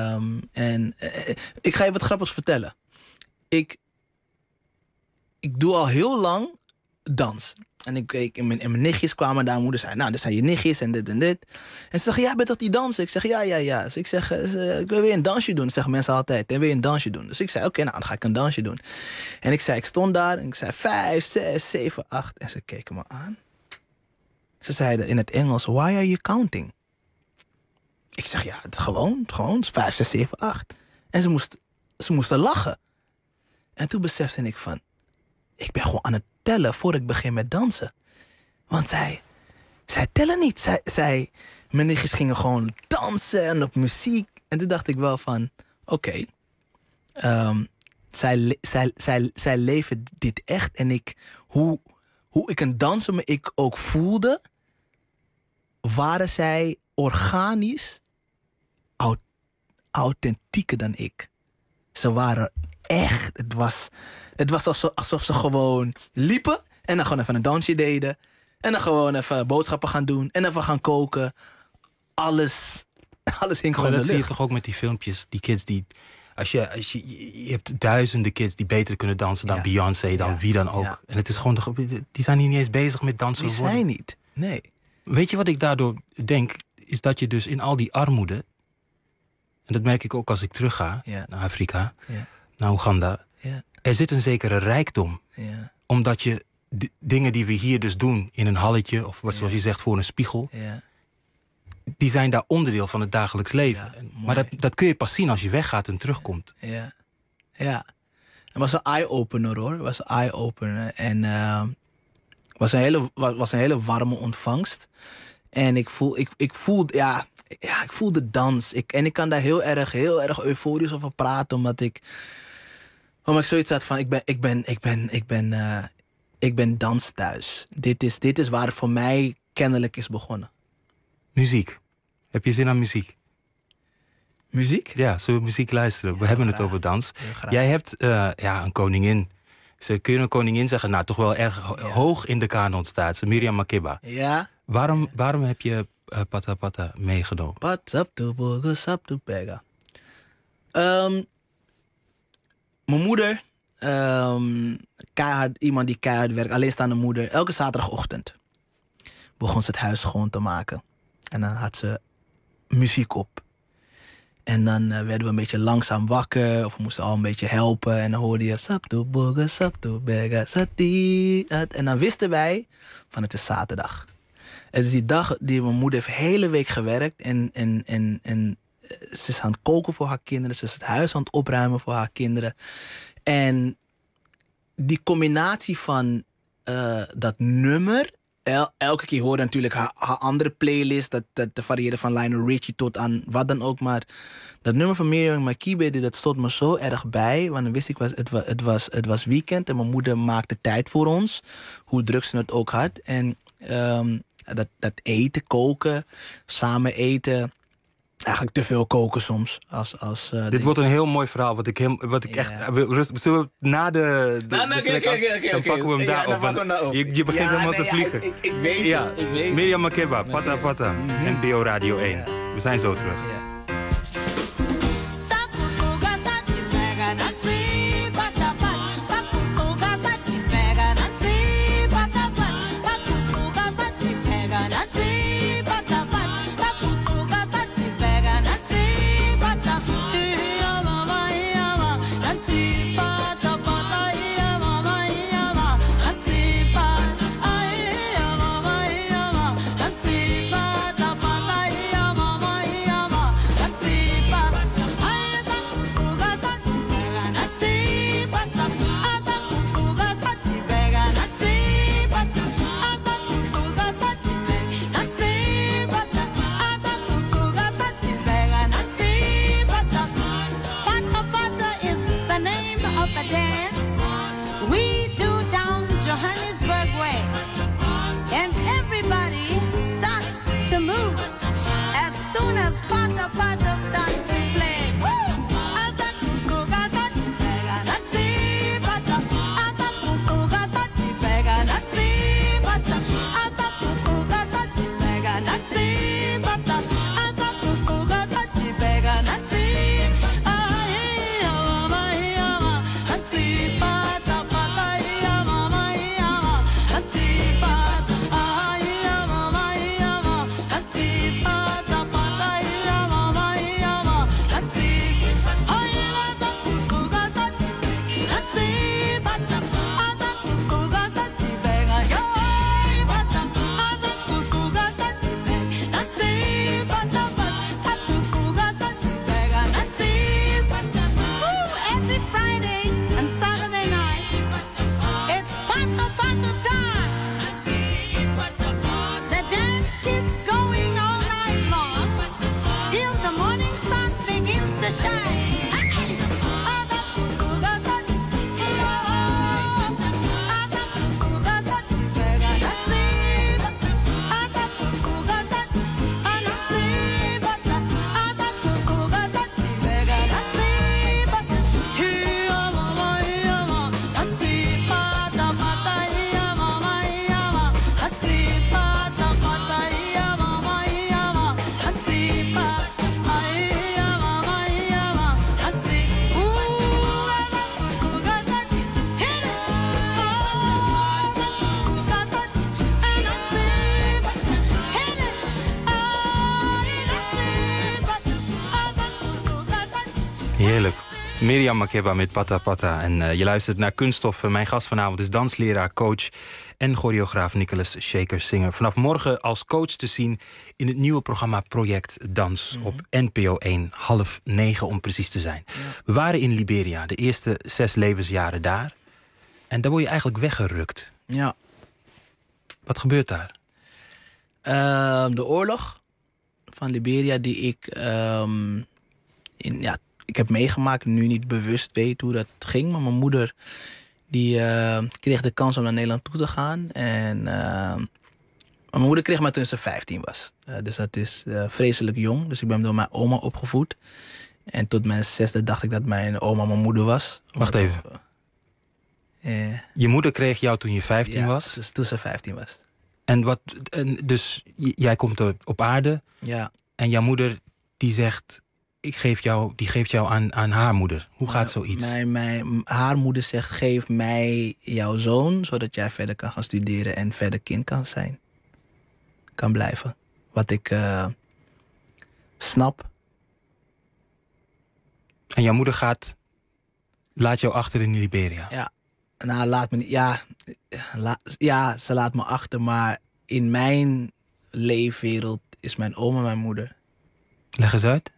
Ik ga je wat grappigs vertellen. Ik doe al heel lang dans. En mijn nichtjes kwamen daar, moeder zei, nou, dat zijn je nichtjes en dit en dit. En ze zeggen, jij bent toch die danser? Ik zeg, ja. Dus ik zeg, ik wil weer een dansje doen. Dat zeggen mensen altijd, en wil je een dansje doen? Dus ik zei, oké, nou, dan ga ik een dansje doen. En ik stond daar en ik zei 5, 6, 7, 8. En ze keken me aan. Ze zeiden in het Engels, why are you counting? Ik zeg, ja, het is gewoon 5, 6, 7, 8. En ze moesten lachen. En toen besefte ik van, ik ben gewoon aan het tellen voor ik begin met dansen. Want zij tellen niet. Mijn nichtjes gingen gewoon dansen en op muziek. En toen dacht ik wel van, oké. Zij leven dit echt. En hoe ik een danser me ik ook voelde, waren zij organisch authentieker dan ik. Ze waren echt, het was alsof ze gewoon liepen en dan gewoon even een dansje deden. En dan gewoon even boodschappen gaan doen en even gaan koken. Alles hing gewoon in de lucht. Dat zie je toch ook met die filmpjes, die kids die... Je hebt duizenden kids die beter kunnen dansen dan Beyoncé, dan wie dan ook. Ja. En het is gewoon, die zijn hier niet eens bezig met dansen. Die zijn niet, nee. Weet je wat ik daardoor denk? Is dat je dus in al die armoede... en dat merk ik ook als ik terugga naar Afrika, naar Oeganda. Ja. Er zit een zekere rijkdom. Ja. Omdat je dingen die we hier dus doen in een halletje... of zoals je zegt, voor een spiegel... Ja. Die zijn daar onderdeel van het dagelijks leven. Ja, maar dat kun je pas zien als je weggaat en terugkomt. Ja. Het was een eye-opener, hoor. Het was een eye-opener. En was een hele warme ontvangst. En ik voel de dans. En ik kan daar heel erg euforisch over praten. Omdat ik zoiets had van... Ik ben dans thuis. Dit is waar het voor mij kennelijk is begonnen. Muziek. Heb je zin aan muziek? Muziek? Ja, zullen we muziek luisteren? We hebben het over dans. Jij hebt een koningin. Kun je een koningin zeggen? Nou, toch wel erg hoog in de kanon staat ze. Miriam Makeba. Ja. Waarom heb je Pata Pata meegenomen? Mijn moeder, iemand die keihard werkt, alleenstaande moeder. Elke zaterdagochtend begon ze het huis schoon te maken. En dan had ze muziek op. En dan werden we een beetje langzaam wakker. Of we moesten al een beetje helpen. En dan hoorde je... En dan wisten wij van het is zaterdag. Het is die dag die mijn moeder heeft de hele week gewerkt. En ze is aan het koken voor haar kinderen. Ze is het huis aan het opruimen voor haar kinderen. En die combinatie van dat nummer... Elke keer hoorde natuurlijk haar andere playlist. Dat varieerde van Lionel Richie tot aan wat dan ook. Maar dat nummer van Miriam Makeba, dat stond me zo erg bij. Want dan wist ik, het was weekend. En mijn moeder maakte tijd voor ons. Hoe druk ze het ook had. En dat eten, koken, samen eten... Eigenlijk te veel koken soms. Dit wordt een heel mooi verhaal. Wat ik echt... Zullen we na de dan pakken we hem daar op. Je begint helemaal te vliegen. Ik weet het. Miriam Makeba, Pata Pata. NPO Radio 1. We zijn zo terug. Mirjam Makeba met Pata Pata. En je luistert naar Kunststof. Mijn gast vanavond is dansleraar, coach en choreograaf Nicholas Shaker Singer. Vanaf morgen als coach te zien in het nieuwe programma Project Dans op NPO 1, 8:30 om precies te zijn. Ja. We waren in Liberia, de eerste 6 levensjaren daar. En daar word je eigenlijk weggerukt. Ja. Wat gebeurt daar? De oorlog van Liberia die ik heb meegemaakt, nu niet bewust weet hoe dat ging. Maar mijn moeder die kreeg de kans om naar Nederland toe te gaan. En mijn moeder kreeg mij toen ze 15 was. Dus dat is vreselijk jong. Dus ik ben door mijn oma opgevoed. En tot mijn 6e dacht ik dat mijn oma mijn moeder was. Wacht even. Je moeder kreeg jou toen je 15 was? Dus toen ze 15 was. Dus jij komt op aarde. Ja. En jouw moeder die zegt, die geeft jou aan haar moeder. Hoe gaat zoiets? Haar moeder zegt, geef mij jouw zoon, zodat jij verder kan gaan studeren en verder kind kan zijn. Kan blijven. Wat ik snap. En jouw moeder laat jou achter in Liberia? Ja. Nou, laat me niet. Ja, ze laat me achter, maar in mijn leefwereld is mijn oma mijn moeder. Leg eens uit.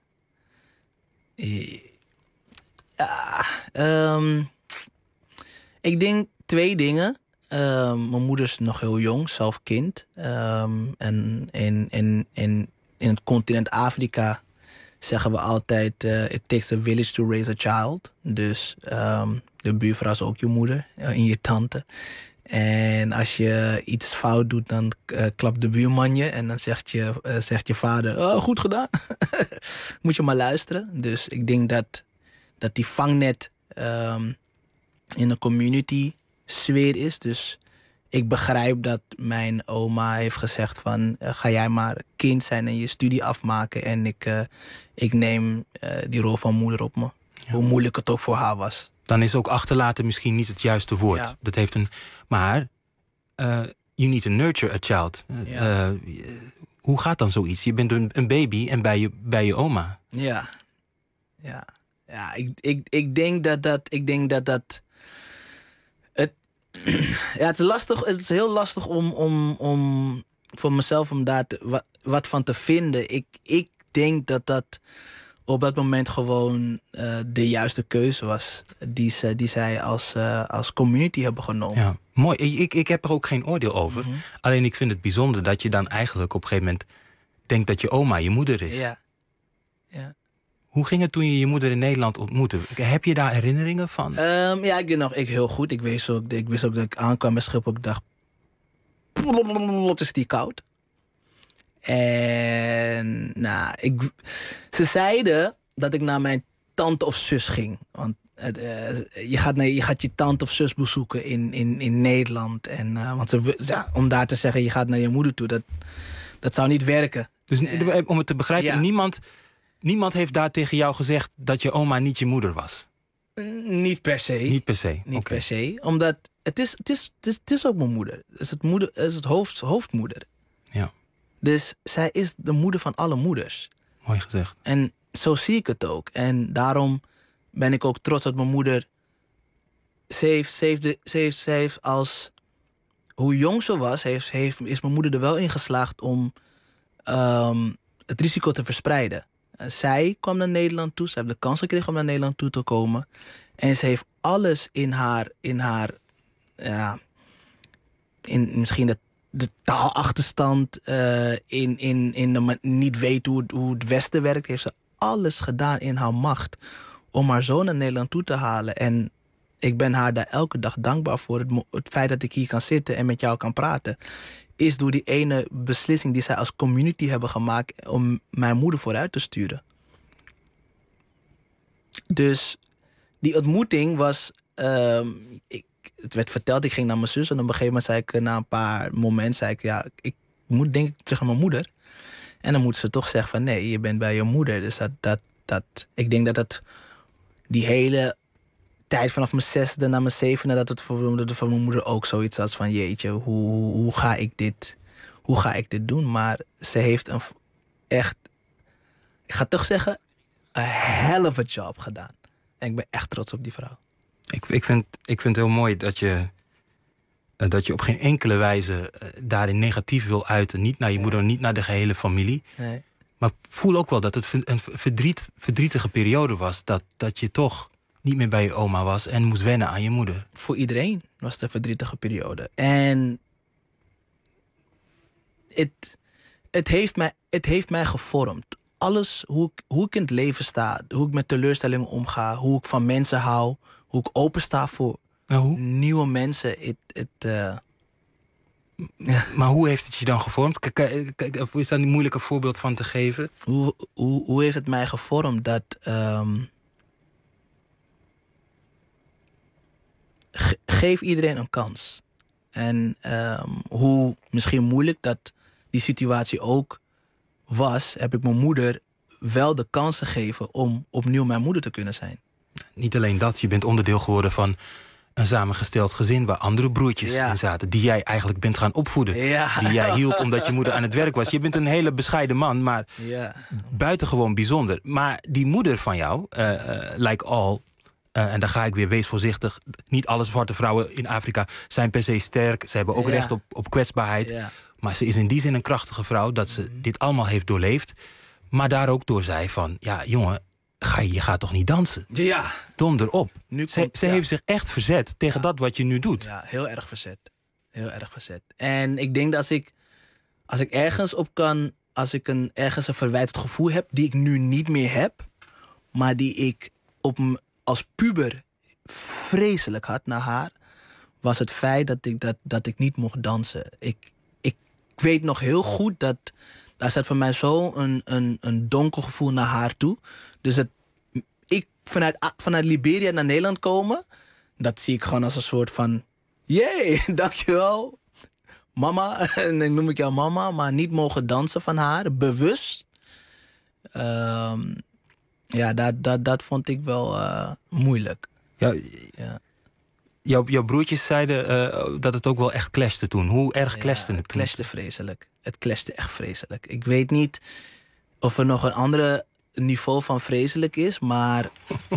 Ik denk 2 dingen. Mijn moeder is nog heel jong, zelf kind. En in het continent Afrika zeggen we altijd, it takes a village to raise a child. Dus de buurvrouw is ook je moeder en je tante. En als je iets fout doet, dan klapt de buurman je. En dan zegt je vader, oh, goed gedaan. Moet je maar luisteren. Dus ik denk dat die vangnet in een community sfeer is. Dus ik begrijp dat mijn oma heeft gezegd van, ga jij maar kind zijn en je studie afmaken. En ik neem die rol van moeder op me. Ja. Hoe moeilijk het ook voor haar was. Dan is ook achterlaten misschien niet het juiste woord. Ja. Dat heeft maar you need to nurture a child. Ja. Hoe gaat dan zoiets? Je bent een baby en bij je oma. Ja. Ik denk dat het is lastig. Het is heel lastig om voor mezelf om daar wat van te vinden. Ik denk dat op dat moment gewoon de juiste keuze was die zij als community hebben genomen. Ja, mooi. Ik heb er ook geen oordeel over. Mm-hmm. Alleen ik vind het bijzonder dat je dan eigenlijk op een gegeven moment denkt dat je oma je moeder is. Ja. Hoe ging het toen je moeder in Nederland ontmoette? Heb je daar herinneringen van? Ja, ik heel goed. Ik wist ook dat ik aankwam bij Schiphol. Ik dacht, wat is die koud? En ze zeiden dat ik naar mijn tante of zus ging. Want je gaat je tante of zus bezoeken in Nederland. En, om daar te zeggen, je gaat naar je moeder toe, dat zou niet werken. Dus om het te begrijpen, niemand heeft daar tegen jou gezegd dat je oma niet je moeder was? Niet per se. Niet per se? Niet per se, omdat het is ook mijn moeder. Het is het hoofdmoeder. Ja. Dus zij is de moeder van alle moeders. Mooi gezegd. En zo zie ik het ook. En daarom ben ik ook trots dat mijn moeder... Ze heeft als... Hoe jong ze was, is mijn moeder er wel in geslaagd om het risico te verspreiden. Zij kwam naar Nederland toe. Ze heeft de kans gekregen om naar Nederland toe te komen. En ze heeft alles in misschien de taalachterstand, in de niet weten hoe het Westen werkt, heeft ze alles gedaan in haar macht om haar zoon naar Nederland toe te halen. En ik ben haar daar elke dag dankbaar voor. Het feit dat ik hier kan zitten en met jou kan praten, is door die ene beslissing die zij als community hebben gemaakt om mijn moeder vooruit te sturen. Dus die ontmoeting was... het werd verteld, ik ging naar mijn zus en op een gegeven moment zei ik, na een paar momenten, ik moet denk ik terug naar mijn moeder. En dan moet ze toch zeggen van nee, je bent bij je moeder. Dus ik denk dat die hele tijd vanaf mijn 6e naar mijn 7e, dat het voor mijn moeder ook zoiets was van jeetje, hoe ga ik dit doen? Maar ze heeft ik ga toch zeggen, een hell of a job gedaan. En ik ben echt trots op die vrouw. Ik vind het heel mooi dat je op geen enkele wijze daarin negatief wil uiten. Niet naar je moeder, niet naar de gehele familie. Nee. Maar voel ook wel dat het een verdrietige periode was. Dat je toch niet meer bij je oma was en moest wennen aan je moeder. Voor iedereen was het een verdrietige periode. En het heeft mij gevormd. Alles, hoe ik in het leven sta, hoe ik met teleurstellingen omga, hoe ik van mensen hou, hoe ik opensta voor nieuwe mensen. Maar hoe heeft het je dan gevormd? Is daar een moeilijk voorbeeld van te geven? Hoe heeft het mij gevormd? Dat geef iedereen een kans. En hoe misschien moeilijk dat die situatie ook was, heb ik mijn moeder wel de kans gegeven om opnieuw mijn moeder te kunnen zijn. Niet alleen dat, je bent onderdeel geworden van een samengesteld gezin waar andere broertjes in zaten, die jij eigenlijk bent gaan opvoeden. Ja. Die jij hielp omdat je moeder aan het werk was. Je bent een hele bescheiden man, maar buitengewoon bijzonder. Maar die moeder van jou, like all, en daar ga ik weer, wees voorzichtig. Niet alle zwarte vrouwen in Afrika zijn per se sterk. Ze hebben ook recht op kwetsbaarheid. Ja. Maar ze is in die zin een krachtige vrouw dat ze dit allemaal heeft doorleefd. Maar daar ook door zei van, ja jongen, je gaat toch niet dansen? Ja. Donder op. Ze heeft zich echt verzet tegen dat wat je nu doet. Ja, heel erg verzet. Heel erg verzet. En ik denk dat als ik ergens op kan, ergens een verwijtend gevoel heb, die ik nu niet meer heb, maar die ik als puber vreselijk had naar haar, was het feit dat ik niet mocht dansen. Ik weet nog heel goed dat daar zat voor mij zo een donker gevoel naar haar toe. Dus ik vanuit Liberia naar Nederland komen, dat zie ik gewoon als een soort van, jee, dankjewel, mama. En dan noem ik jou mama, maar niet mogen dansen van haar, bewust. Dat vond ik wel moeilijk. Jouw broertjes zeiden dat het ook wel echt clashte toen. Hoe erg clashte het toen? Het clashte vreselijk. Het clashte echt vreselijk. Ik weet niet of er nog een andere niveau van vreselijk is, maar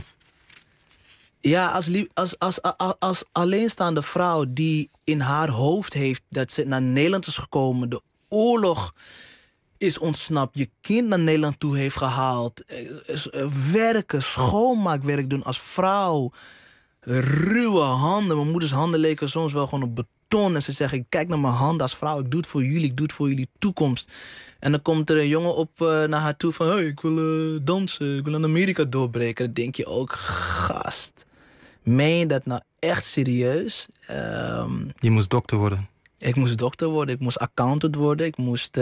ja, als alleenstaande vrouw die in haar hoofd heeft dat ze naar Nederland is gekomen, de oorlog is ontsnapt, je kind naar Nederland toe heeft gehaald, werken, schoonmaakwerk doen als vrouw, ruwe handen. Mijn moeders handen leken soms wel gewoon op beton. En ze zeggen, kijk naar mijn handen als vrouw, ik doe het voor jullie, ik doe het voor jullie toekomst. En dan komt er een jongen op naar haar toe van, hey, ik wil dansen, ik wil in Amerika doorbreken. Dan denk je ook, gast, meen je dat nou echt serieus? Je moest dokter worden. Ik moest dokter worden, ik moest accountant worden, ik moest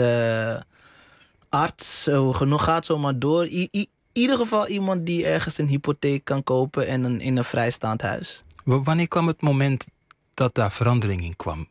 arts, genoeg gaat zomaar door. In ieder geval iemand die ergens een hypotheek kan kopen en in een vrijstaand huis. Wanneer kwam het moment dat daar verandering in kwam?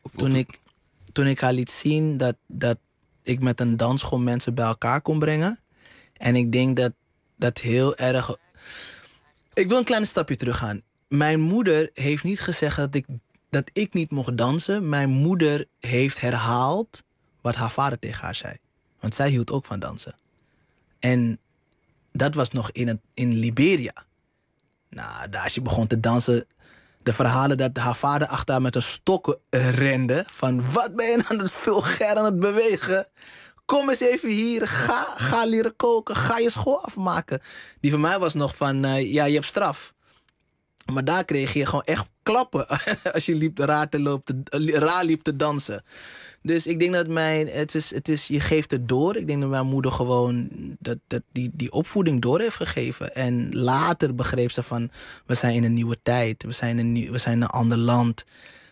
Toen ik haar liet zien dat ik met een dansschool mensen bij elkaar kon brengen. En ik denk dat heel erg. Ik wil een klein stapje terug gaan. Mijn moeder heeft niet gezegd dat ik niet mocht dansen. Mijn moeder heeft herhaald wat haar vader tegen haar zei. Want zij hield ook van dansen. En dat was nog in Liberia. Nou, daar als je begon te dansen, de verhalen dat haar vader achter haar met een stok rende. Van, wat ben je aan het vulgair aan het bewegen? Kom eens even hier, ga leren koken, ga je school afmaken. Die van mij was nog van, ja, je hebt straf. Maar daar kreeg je gewoon echt klappen als je raar liep te dansen. Dus ik denk dat je geeft het door. Ik denk dat mijn moeder gewoon die opvoeding door heeft gegeven. En later begreep ze van, we zijn in een nieuwe tijd. We zijn in een ander land.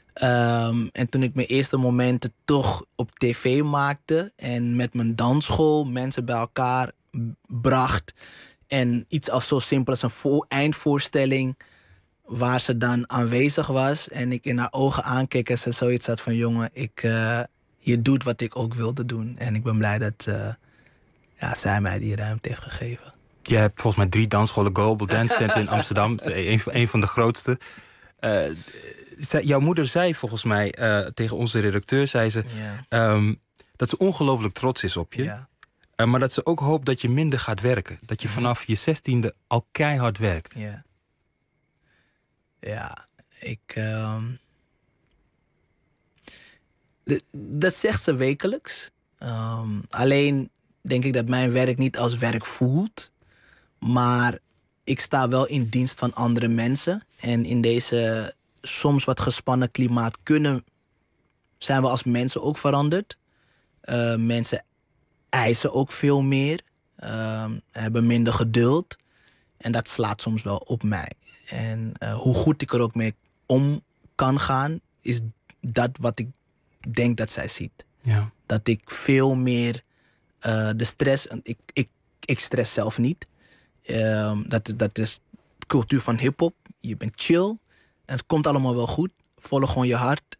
En toen ik mijn eerste momenten toch op tv maakte en met mijn dansschool mensen bij elkaar bracht. En iets als zo simpel als een eindvoorstelling waar ze dan aanwezig was en ik in haar ogen aankeek en ze zoiets had van, jongen, je doet wat ik ook wilde doen. En ik ben blij dat zij mij die ruimte heeft gegeven. Je hebt volgens mij 3 dansscholen, Global Dance Center in Amsterdam. Een van de grootste. Jouw moeder zei volgens mij tegen onze redacteur, zei ze, dat ze ongelooflijk trots is op je. Ja. Maar dat ze ook hoopt dat je minder gaat werken. Dat je vanaf je 16e al keihard werkt. Ja. Ja, dat zegt ze wekelijks. Alleen denk ik dat mijn werk niet als werk voelt. Maar ik sta wel in dienst van andere mensen. En in deze soms wat gespannen klimaat zijn we als mensen ook veranderd. Mensen eisen ook veel meer. Hebben minder geduld. En dat slaat soms wel op mij. En hoe goed ik er ook mee om kan gaan, is dat wat ik denk dat zij ziet. Ja. Dat ik veel meer de stress... Ik stress zelf niet. Dat is de cultuur van hiphop. Je bent chill. En het komt allemaal wel goed. Volg gewoon je hart.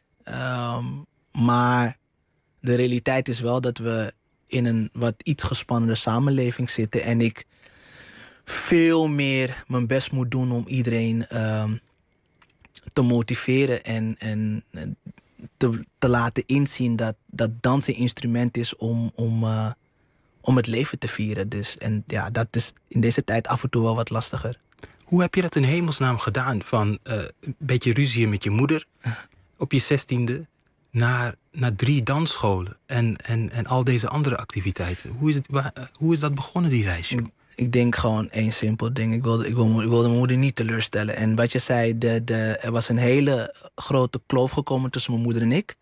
Maar de realiteit is wel dat we in een wat iets gespannender samenleving zitten. En ik veel meer mijn best moet doen om iedereen te motiveren. En te laten inzien dat dans een instrument is om het leven te vieren. Dus, en ja, dat is in deze tijd af en toe wel wat lastiger. Hoe heb je dat in hemelsnaam gedaan? Van een beetje ruzie met je moeder op je 16e naar 3 dansscholen en al deze andere activiteiten. Hoe is dat begonnen, die reis? Ik denk gewoon één simpel ding. Ik wilde mijn moeder niet teleurstellen. En wat je zei, er was een hele grote kloof gekomen tussen mijn moeder en ik.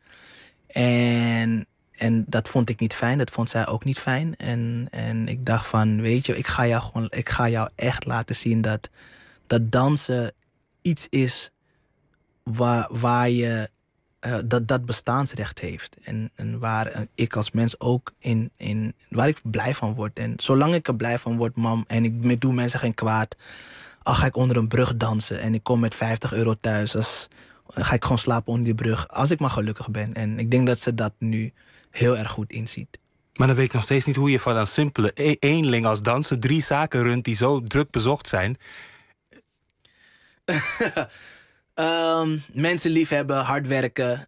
En dat vond ik niet fijn. Dat vond zij ook niet fijn. En ik dacht van, weet je, ik ga jou echt laten zien dat dansen iets is waar je dat bestaansrecht heeft. En waar ik als mens ook waar ik blij van word. En zolang ik er blij van word, mam, en ik doe mensen geen kwaad, al ga ik onder een brug dansen en ik kom met €50 thuis, dan ga ik gewoon slapen onder die brug, als ik maar gelukkig ben. En ik denk dat ze dat nu heel erg goed inziet. Maar dan weet ik nog steeds niet hoe je van een simpele eenling als danser 3 zaken runt die zo druk bezocht zijn. Mensen liefhebben, hard werken.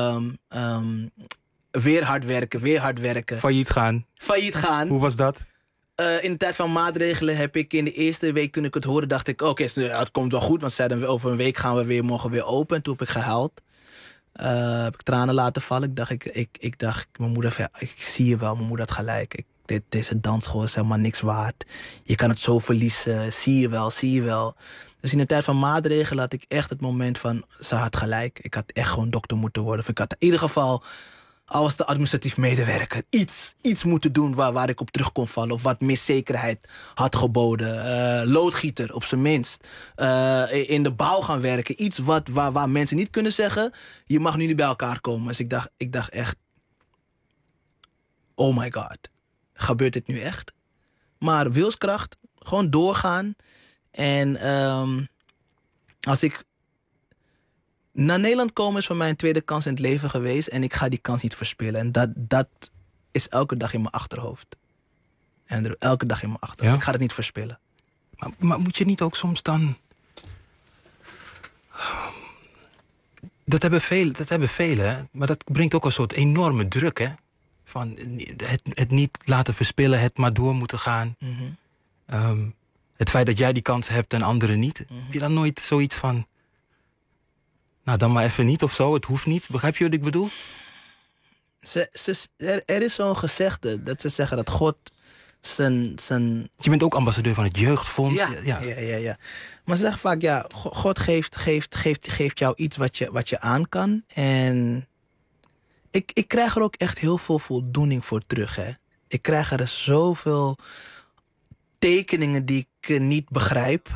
Weer hard werken. Failliet gaan. Hoe was dat? In de tijd van maatregelen heb ik in de eerste week, toen ik het hoorde, dacht ik, oké, het komt wel goed. Want ze zeiden, over een week gaan we mogen weer open. En toen heb ik gehuild. Heb ik tranen laten vallen. Ik dacht, mijn moeder, ik zie je wel, mijn moeder had gelijk. Deze dansschool is helemaal niks waard. Je kan het zo verliezen. Zie je wel. Dus in de tijd van maatregelen had ik echt het moment van, ze had gelijk. Ik had echt gewoon dokter moeten worden. Of ik had in ieder geval, al was de administratief medewerker, iets moeten doen waar ik op terug kon vallen. Of wat meer zekerheid had geboden. Loodgieter, op zijn minst. In de bouw gaan werken. Iets waar mensen niet kunnen zeggen, je mag nu niet bij elkaar komen. Dus ik dacht echt, oh my god. Gebeurt dit nu echt? Maar wilskracht, gewoon doorgaan. En als ik naar Nederland kom, is voor mij een tweede kans in het leven geweest. En ik ga die kans niet verspillen. En dat is elke dag in mijn achterhoofd. En elke dag in mijn achterhoofd. Ja? Ik ga het niet verspillen. Maar moet je niet ook soms dan... Dat hebben velen, hè? Maar dat brengt ook een soort enorme druk, hè? Van het niet laten verspillen, het maar door moeten gaan. Mm-hmm. Het feit dat jij die kans hebt en anderen niet. Mm-hmm. Heb je dan nooit zoiets van... Nou, dan maar even niet of zo, het hoeft niet. Begrijp je wat ik bedoel? Er is zo'n gezegde dat ze zeggen dat God zijn... Je bent ook ambassadeur van het Jeugdfonds. Ja. Maar ze zeggen vaak, ja, God geeft jou iets wat je aan kan. En ik krijg er ook echt heel veel voldoening voor terug, hè. Ik krijg er zoveel tekeningen die ik niet begrijp.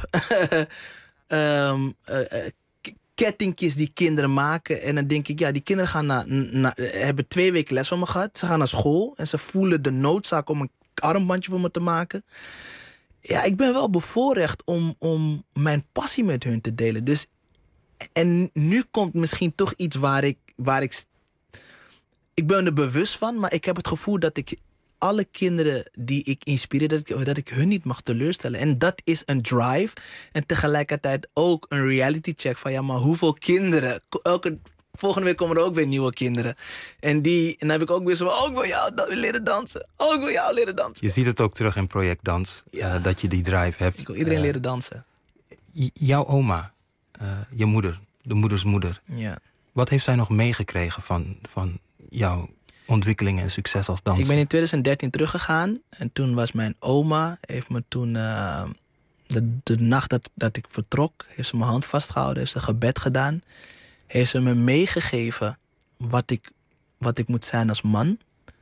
Kettingjes die kinderen maken. En dan denk ik, ja, die kinderen hebben 2 weken les van me gehad. Ze gaan naar school en ze voelen de noodzaak om een armbandje voor me te maken. Ja, ik ben wel bevoorrecht om mijn passie met hun te delen. Dus, en nu komt misschien toch iets waar ik ben er bewust van, maar ik heb het gevoel dat ik alle kinderen die ik inspireer, dat ik hun niet mag teleurstellen. En dat is een drive. En tegelijkertijd ook een reality check van, ja, maar hoeveel kinderen, elke Volgende week komen er ook weer nieuwe kinderen. En dan heb ik ook weer zo van... ik wil jou leren dansen. Ik wil jou leren dansen. Je ziet het ook terug in Project Dans. Dat je die drive hebt. Ik wil iedereen leren dansen. Jouw oma, je moeder, de moeders moeder. Ja. Wat heeft zij nog meegekregen van jouw ontwikkeling en succes als danser? Ik ben in 2013 teruggegaan. En toen was mijn oma... heeft me toen... De nacht dat ik vertrok... heeft ze mijn hand vastgehouden. Heeft ze gebed gedaan. Heeft ze me meegegeven... wat ik moet zijn als man.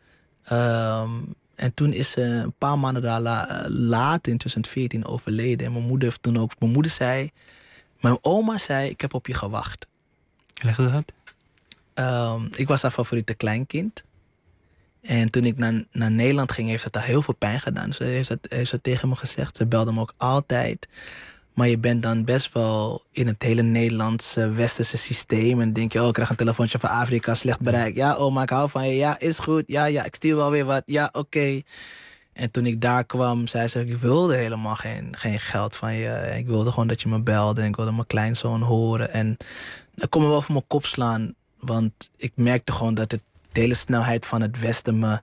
En toen is ze een paar maanden later... in 2014 overleden. En mijn moeder heeft toen ook... Mijn oma zei... ik heb op je gewacht. Leg het uit. Ik was haar favoriete kleinkind. En toen ik naar Nederland ging, heeft het daar heel veel pijn gedaan. Ze heeft dat tegen me gezegd. Ze belde me ook altijd. Maar je bent dan best wel in het hele Nederlandse westerse systeem. En denk je, ik krijg een telefoontje van Afrika, slecht bereik. Ja, oma, ik hou van je. Ja, is goed. Ja, ik stuur wel weer wat. Ja, oké. En toen ik daar kwam, zei ze, ik wilde helemaal geen geld van je. Ik wilde gewoon dat je me belde. En ik wilde mijn kleinzoon horen. En dan kon me wel voor mijn kop slaan. Want ik merkte gewoon dat de hele snelheid van het Westen me...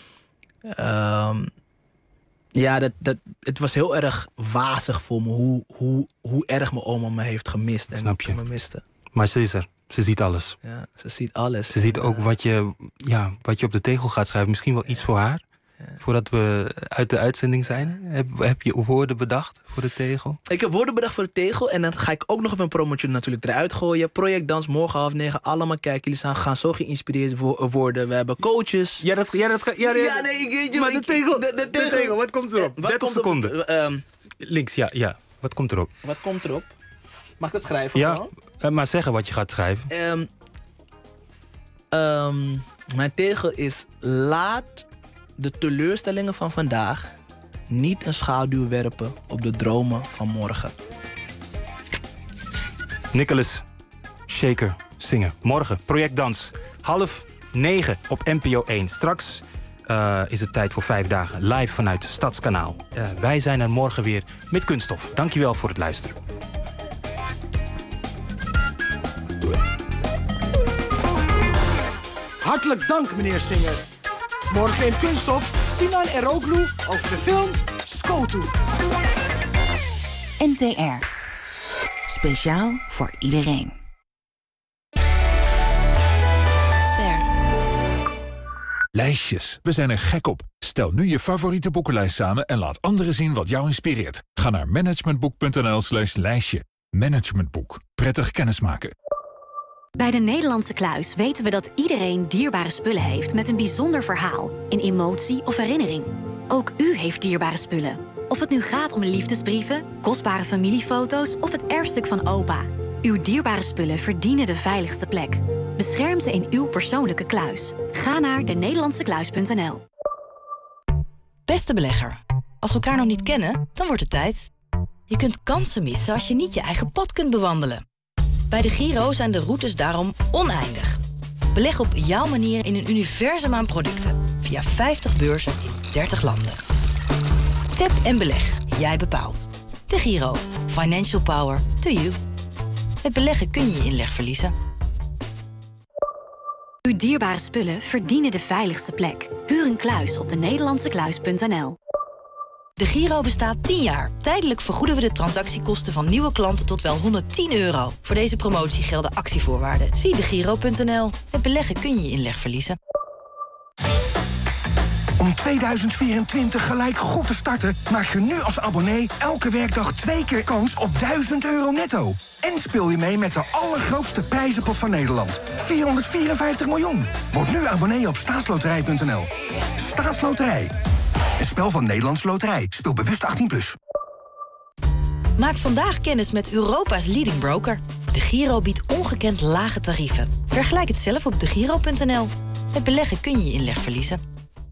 het was heel erg wazig voor me hoe erg mijn oma me heeft gemist. En snap je. Me miste. Maar ze is er. Ze ziet alles. Ja, ze ziet alles. Ze ziet ook wat je op de tegel gaat schrijven. Misschien wel iets voor haar. Voordat we uit de uitzending zijn. Heb je woorden bedacht voor de tegel? Ik heb woorden bedacht voor de tegel. En dan ga ik ook nog even een promotje natuurlijk eruit gooien. Project Dans, morgen 8:30. Allemaal kijken. Jullie gaan zo geïnspireerd worden. We hebben coaches. Maar de tegel, wat komt erop? 30 seconden. Links, ja. Wat komt erop? Wat komt erop? Mag ik dat schrijven? Ja, maar zeggen wat je gaat schrijven. Mijn tegel is... Laat de teleurstellingen van vandaag niet een schaduw werpen op de dromen van morgen. Nicholas Shaker zingen. Morgen, Project Dans. 8:30 op NPO 1. Straks is het tijd voor 5 dagen live vanuit Stadskanaal. Wij zijn er morgen weer met Kunststof. Dankjewel voor het luisteren. Hartelijk dank, meneer Singer. Morgen in Kunststof, Sinan Eroglu over de film Skoto. NTR. Speciaal voor iedereen. Ster. Lijstjes. We zijn er gek op. Stel nu je favoriete boekenlijst samen en laat anderen zien wat jou inspireert. Ga naar managementboek.nl/lijstje. Managementboek. Prettig kennismaken. Bij de Nederlandse Kluis weten we dat iedereen dierbare spullen heeft met een bijzonder verhaal, een emotie of herinnering. Ook u heeft dierbare spullen. Of het nu gaat om liefdesbrieven, kostbare familiefoto's of het erfstuk van opa. Uw dierbare spullen verdienen de veiligste plek. Bescherm ze in uw persoonlijke kluis. Ga naar denederlandsekluis.nl. Beste belegger, als we elkaar nog niet kennen, dan wordt het tijd. Je kunt kansen missen als je niet je eigen pad kunt bewandelen. Bij de Giro zijn de routes daarom oneindig. Beleg op jouw manier in een universum aan producten. Via 50 beurzen in 30 landen. Tap en beleg. Jij bepaalt. De Giro. Financial power to you. Met beleggen kun je je inleg verliezen. Uw dierbare spullen verdienen de veiligste plek. Huur een kluis op denederlandsekluis.nl. De Giro bestaat 10 jaar. Tijdelijk vergoeden we de transactiekosten van nieuwe klanten tot wel €110. Voor deze promotie gelden actievoorwaarden. Zie degiro.nl. Met beleggen kun je je inleg verliezen. Om 2024 gelijk goed te starten, maak je nu als abonnee elke werkdag 2 keer kans op €1000 netto. En speel je mee met de allergrootste prijzenpot van Nederland. 454 miljoen. Word nu abonnee op staatsloterij.nl. Staatsloterij. Een spel van Nederlandse Loterij. Speel bewust 18+. Maak vandaag kennis met Europa's leading broker. De Giro biedt ongekend lage tarieven. Vergelijk het zelf op degiro.nl. Met beleggen kun je je inleg verliezen.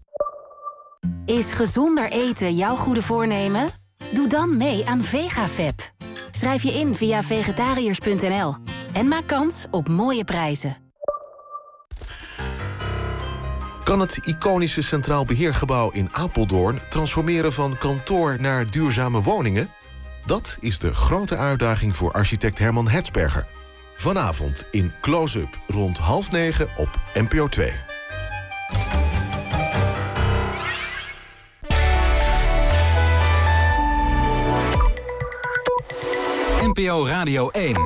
Is gezonder eten jouw goede voornemen? Doe dan mee aan VegaFap. Schrijf je in via vegetariërs.nl. En maak kans op mooie prijzen. Kan het iconische Centraal Beheergebouw in Apeldoorn transformeren van kantoor naar duurzame woningen? Dat is de grote uitdaging voor architect Herman Hetsberger. Vanavond in Close-up rond 20:30 op NPO 2. NPO Radio 1.